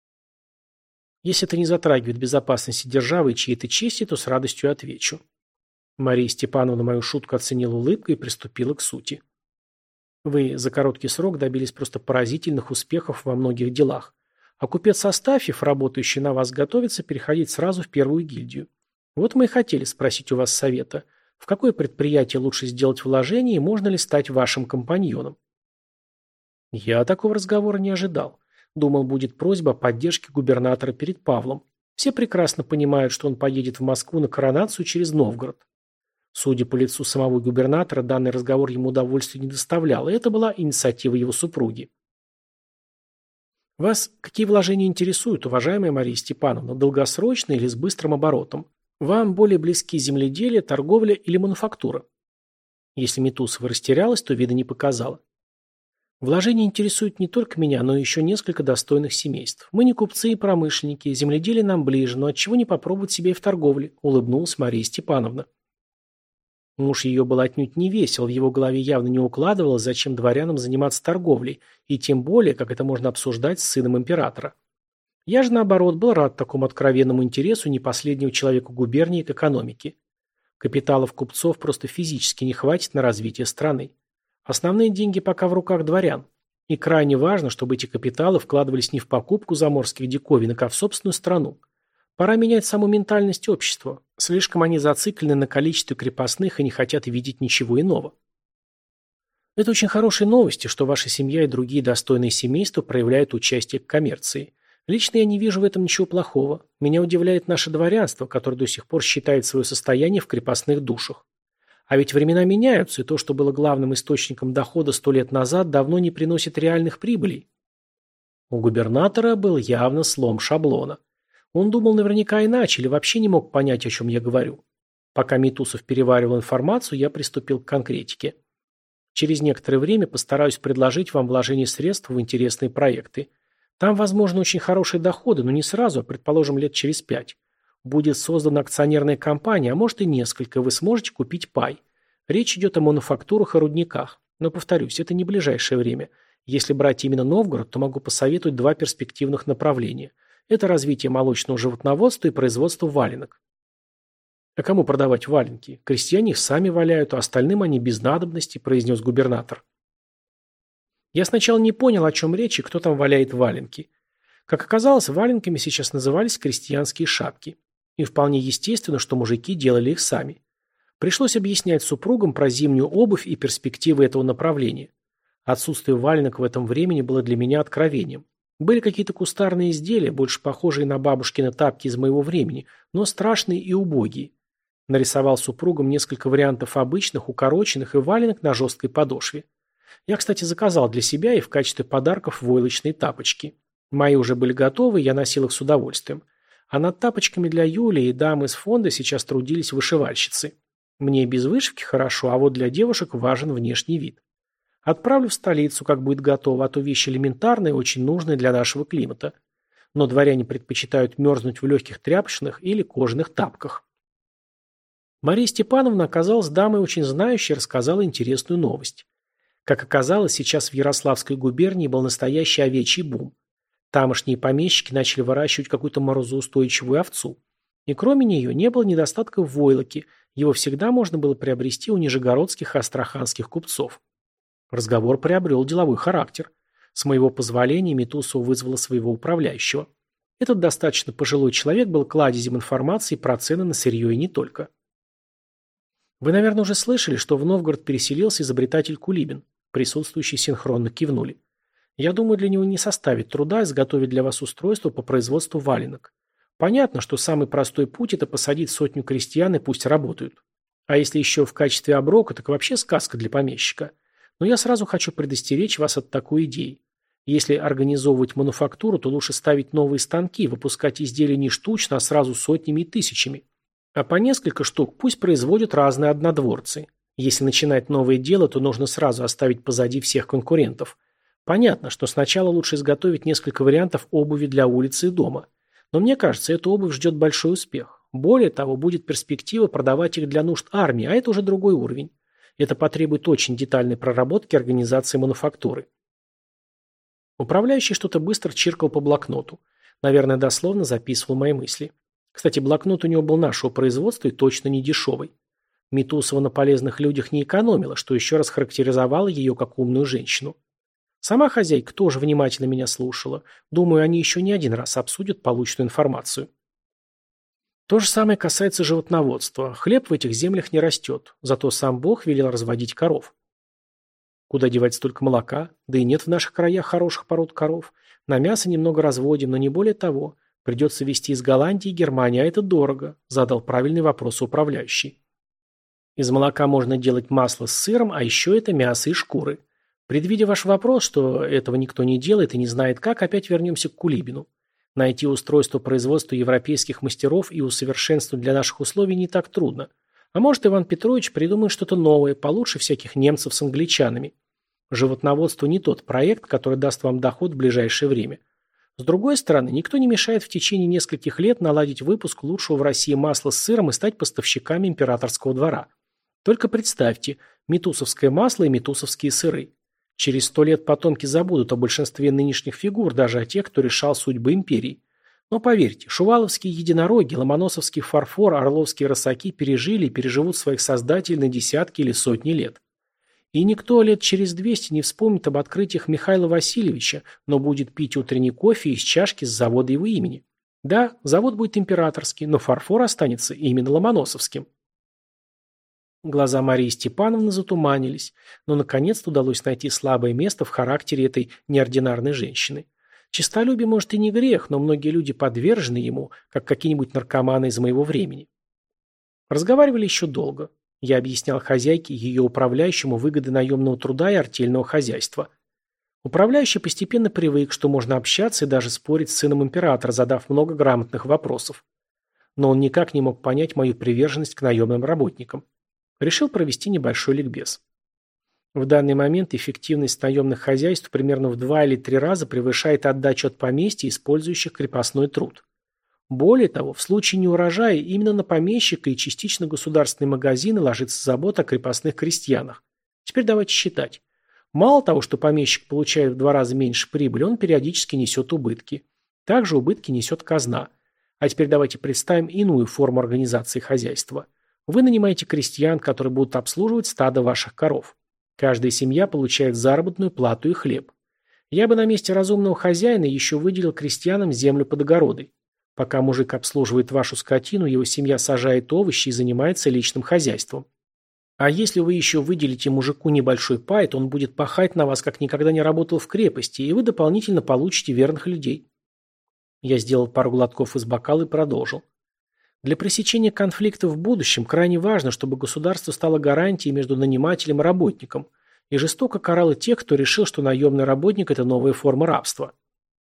Если это не затрагивает безопасности державы и чьей-то чести, то с радостью отвечу. Мария Степановна мою шутку оценила улыбкой и приступила к сути. Вы за короткий срок добились просто поразительных успехов во многих делах. А купец Астафьев, работающий на вас, готовится переходить сразу в первую гильдию. Вот мы и хотели спросить у вас совета, в какое предприятие лучше сделать вложение и можно ли стать вашим компаньоном. Я такого разговора не ожидал. Думал, будет просьба о поддержке губернатора перед Павлом. Все прекрасно понимают, что он поедет в Москву на коронацию через Новгород. Судя по лицу самого губернатора, данный разговор ему удовольствия не доставлял, и это была инициатива его супруги. Вас какие вложения интересуют, уважаемая Мария Степановна, долгосрочные или с быстрым оборотом? Вам более близки земледелие, торговля или мануфактура? Если Митусова растерялась, то вида не показала. Вложения интересуют не только меня, но и еще несколько достойных семейств. Мы не купцы и промышленники, земледелие нам ближе, но отчего не попробовать себя и в торговле, улыбнулась Мария Степановна. Муж ее был отнюдь не весел, в его голове явно не укладывалось, зачем дворянам заниматься торговлей, и тем более, как это можно обсуждать с сыном императора. Я же, наоборот, был рад такому откровенному интересу не последнего человека губернии к экономике. Капиталов купцов просто физически не хватит на развитие страны. Основные деньги пока в руках дворян. И крайне важно, чтобы эти капиталы вкладывались не в покупку заморских диковинок, а в собственную страну. Пора менять саму ментальность общества. Слишком они зациклены на количестве крепостных и не хотят видеть ничего иного. Это очень хорошие новости, что ваша семья и другие достойные семейства проявляют участие к коммерции. Лично я не вижу в этом ничего плохого. Меня удивляет наше дворянство, которое до сих пор считает свое состояние в крепостных душах. А ведь времена меняются, и то, что было главным источником дохода 100 лет назад, давно не приносит реальных прибылей. У губернатора был явно слом шаблона. Он думал наверняка иначе или вообще не мог понять, о чем я говорю. Пока Митусов переваривал информацию, я приступил к конкретике. Через некоторое время постараюсь предложить вам вложение средств в интересные проекты. Там, возможно, очень хорошие доходы, но не сразу, а, предположим, лет через 5. Будет создана акционерная компания, а может и несколько, вы сможете купить пай. Речь идет о мануфактурах и рудниках. Но, повторюсь, это не ближайшее время. Если брать именно Новгород, то могу посоветовать два перспективных направления. Это развитие молочного животноводства и производство валенок. А кому продавать валенки? Крестьяне их сами валяют, а остальным они без надобности, произнес губернатор. Я сначала не понял, о чем речь и кто там валяет валенки. Как оказалось, валенками сейчас назывались крестьянские шапки. И вполне естественно, что мужики делали их сами. Пришлось объяснять супругам про зимнюю обувь и перспективы этого направления. Отсутствие валенок в этом времени было для меня откровением. Были какие-то кустарные изделия, больше похожие на бабушкины тапки из моего времени, но страшные и убогие. Нарисовал супругам несколько вариантов обычных, укороченных и валенок на жесткой подошве. Я, кстати, заказал для себя и в качестве подарков войлочные тапочки. Мои уже были готовы, я носил их с удовольствием. А над тапочками для Юли и дамы из фонда сейчас трудились вышивальщицы. Мне без вышивки хорошо, а вот для девушек важен внешний вид. Отправлю в столицу, как будет готово, а то вещи элементарные, очень нужные для нашего климата. Но дворяне предпочитают мерзнуть в легких тряпочных или кожаных тапках. Мария Степановна оказалась дамой очень знающей и рассказала интересную новость. Как оказалось, сейчас в Ярославской губернии был настоящий овечий бум. Тамошние помещики начали выращивать какую-то морозоустойчивую овцу. И кроме нее не было недостатка в войлоке, его всегда можно было приобрести у нижегородских и астраханских купцов. Разговор приобрел деловой характер. С моего позволения Митусова вызвала своего управляющего. Этот достаточно пожилой человек был кладезем информации про цены на сырье и не только. Вы, наверное, уже слышали, что в Новгород переселился изобретатель Кулибин. Присутствующие синхронно кивнули. Я думаю, для него не составит труда изготовить для вас устройство по производству валенок. Понятно, что самый простой путь – это посадить сотню крестьян и пусть работают. А если еще в качестве оброка, так вообще сказка для помещика. Но я сразу хочу предостеречь вас от такой идеи. Если организовывать мануфактуру, то лучше ставить новые станки, выпускать изделия не штучно, а сразу сотнями и тысячами. А по несколько штук пусть производят разные однодворцы. Если начинать новое дело, то нужно сразу оставить позади всех конкурентов. Понятно, что сначала лучше изготовить несколько вариантов обуви для улицы и дома. Но мне кажется, эта обувь ждет большой успех. Более того, будет перспектива продавать их для нужд армии, а это уже другой уровень. Это потребует очень детальной проработки организации мануфактуры. Управляющий что-то быстро чиркал по блокноту. Наверное, дословно записывал мои мысли. Кстати, блокнот у него был нашего производства и точно не дешевый. Митусова на полезных людях не экономила, что еще раз характеризовало ее как умную женщину. Сама хозяйка тоже внимательно меня слушала. Думаю, они еще не один раз обсудят полученную информацию. То же самое касается животноводства. Хлеб в этих землях не растет, зато сам Бог велел разводить коров. Куда девать столько молока? Да и нет в наших краях хороших пород коров. На мясо немного разводим, но не более того. Придется везти из Голландии и Германии, а это дорого, задал правильный вопрос управляющий. Из молока можно делать масло с сыром, а еще это мясо и шкуры. Предвидя ваш вопрос, что этого никто не делает и не знает как, опять вернемся к Кулибину. Найти устройство производства европейских мастеров и усовершенствовать для наших условий не так трудно. А может, Иван Петрович придумает что-то новое, получше всяких немцев с англичанами. Животноводство не тот проект, который даст вам доход в ближайшее время. С другой стороны, никто не мешает в течение нескольких лет наладить выпуск лучшего в России масла с сыром и стать поставщиками императорского двора. Только представьте, митусовское масло и митусовские сыры. Через 100 лет потомки забудут о большинстве нынешних фигур, даже о тех, кто решал судьбы империи. Но поверьте, шуваловские единороги, ломоносовский фарфор, орловские росаки пережили и переживут своих создателей на десятки или сотни лет. И никто лет через 200 не вспомнит об открытиях Михаила Васильевича, но будет пить утренний кофе из чашки с завода его имени. Да, завод будет императорский, но фарфор останется именно ломоносовским. Глаза Марии Степановны затуманились, но наконец-то удалось найти слабое место в характере этой неординарной женщины. Честолюбие, может, и не грех, но многие люди подвержены ему, как какие-нибудь наркоманы из моего времени. Разговаривали еще долго. Я объяснял хозяйке и ее управляющему выгоды наемного труда и артельного хозяйства. Управляющий постепенно привык, что можно общаться и даже спорить с сыном императора, задав много грамотных вопросов. Но он никак не мог понять мою приверженность к наемным работникам. Решил провести небольшой ликбез. В данный момент эффективность наемных хозяйств примерно в 2 или 3 раза превышает отдачу от поместья, использующих крепостной труд. Более того, в случае неурожая именно на помещика и частично государственные магазины ложится забота о крепостных крестьянах. Теперь давайте считать. Мало того, что помещик получает в 2 раза меньше прибыли, он периодически несет убытки. Также убытки несет казна. А теперь давайте представим иную форму организации хозяйства. Вы нанимаете крестьян, которые будут обслуживать стадо ваших коров. Каждая семья получает заработную плату и хлеб. Я бы на месте разумного хозяина еще выделил крестьянам землю под огородой. Пока мужик обслуживает вашу скотину, его семья сажает овощи и занимается личным хозяйством. А если вы еще выделите мужику небольшой пай, то он будет пахать на вас, как никогда не работал в крепости, и вы дополнительно получите верных людей. Я сделал пару глотков из бокала и продолжил. Для пресечения конфликта в будущем крайне важно, чтобы государство стало гарантией между нанимателем и работником и жестоко карало тех, кто решил, что наемный работник – это новая форма рабства.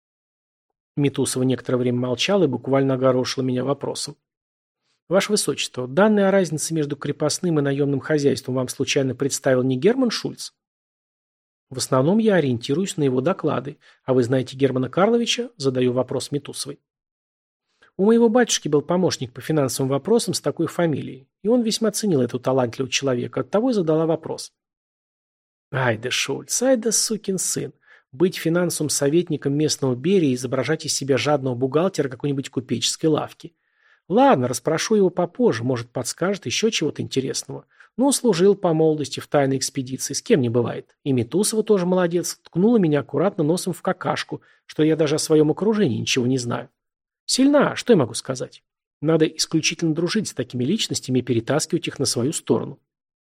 Митусова некоторое время молчала и буквально огорошила меня вопросом. Ваше Высочество, данные о разнице между крепостным и наемным хозяйством вам случайно представил не Герман Шульц? В основном я ориентируюсь на его доклады. А вы знаете Германа Карловича? Задаю вопрос Митусовой. У моего батюшки был помощник по финансовым вопросам с такой фамилией, и он весьма ценил этого талантливого человека, оттого и задала вопрос. Ай да Шульц, ай да сукин сын. Быть финансовым советником местного Берии и изображать из себя жадного бухгалтера какой-нибудь купеческой лавки. Ладно, расспрошу его попозже, может, подскажет еще чего-то интересного. Ну, служил по молодости в тайной экспедиции, с кем не бывает. И Митусова тоже молодец, ткнула меня аккуратно носом в какашку, что я даже о своем окружении ничего не знаю. Сильна, что я могу сказать? Надо исключительно дружить с такими личностями и перетаскивать их на свою сторону.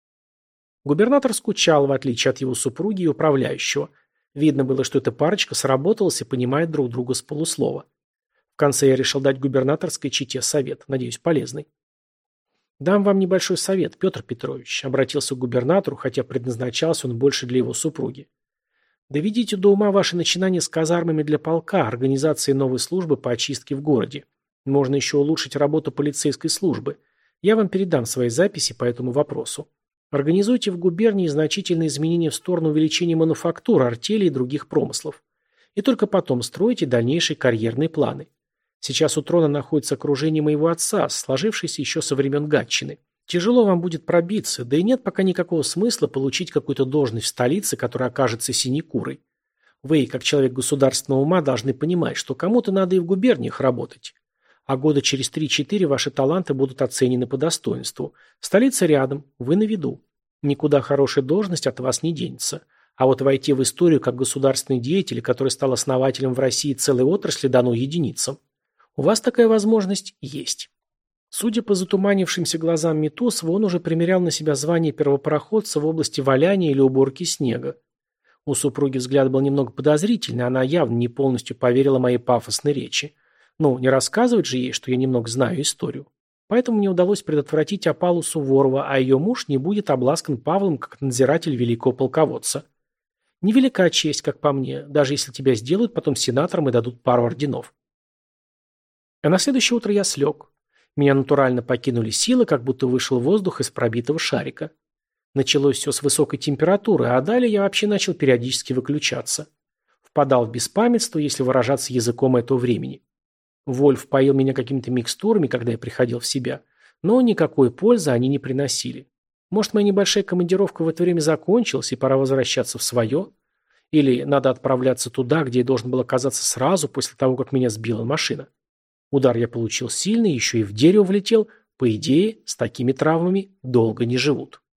Губернатор скучал, в отличие от его супруги и управляющего. Видно было, что эта парочка сработалась и понимает друг друга с полуслова. В конце я решил дать губернаторской чете совет, надеюсь, полезный. «Дам вам небольшой совет, Петр Петрович», — обратился к губернатору, хотя предназначался он больше для его супруги. «Доведите до ума ваши начинания с казармами для полка, организацией новой службы по очистке в городе. Можно еще улучшить работу полицейской службы. Я вам передам свои записи по этому вопросу. Организуйте в губернии значительные изменения в сторону увеличения мануфактур, артелей и других промыслов. И только потом стройте дальнейшие карьерные планы. Сейчас у трона находится окружение моего отца, сложившееся еще со времен Гатчины. Тяжело вам будет пробиться, да и нет пока никакого смысла получить какую-то должность в столице, которая окажется синекурой. Вы, как человек государственного ума, должны понимать, что кому-то надо и в губерниях работать. А года через 3-4 ваши таланты будут оценены по достоинству. Столица рядом, вы на виду. Никуда хорошая должность от вас не денется. А вот войти в историю как государственный деятель, который стал основателем в России целой отрасли, дано единицам. У вас такая возможность есть. Судя по затуманившимся глазам Митусова, он уже примерял на себя звание первопроходца в области валяния или уборки снега. У супруги взгляд был немного подозрительный, она явно не полностью поверила моей пафосной речи. Ну, не рассказывать же ей, что я немного знаю историю. Поэтому мне удалось предотвратить опалу Суворова, а ее муж не будет обласкан Павлом как надзиратель великого полководца. Невелика честь, как по мне, даже если тебя сделают потом сенатором и дадут пару орденов. А на следующее утро я слег. Меня натурально покинули силы, как будто вышел воздух из пробитого шарика. Началось все с высокой температуры, а далее я вообще начал периодически выключаться. Впадал в беспамятство, если выражаться языком этого времени. Вольф поил меня какими-то микстурами, когда я приходил в себя, но никакой пользы они не приносили. Может, моя небольшая командировка в это время закончилась, и пора возвращаться в свое? Или надо отправляться туда, где я должен был оказаться сразу после того, как меня сбила машина? Удар я получил сильный, еще и в дерево влетел. По идее, с такими травмами долго не живут.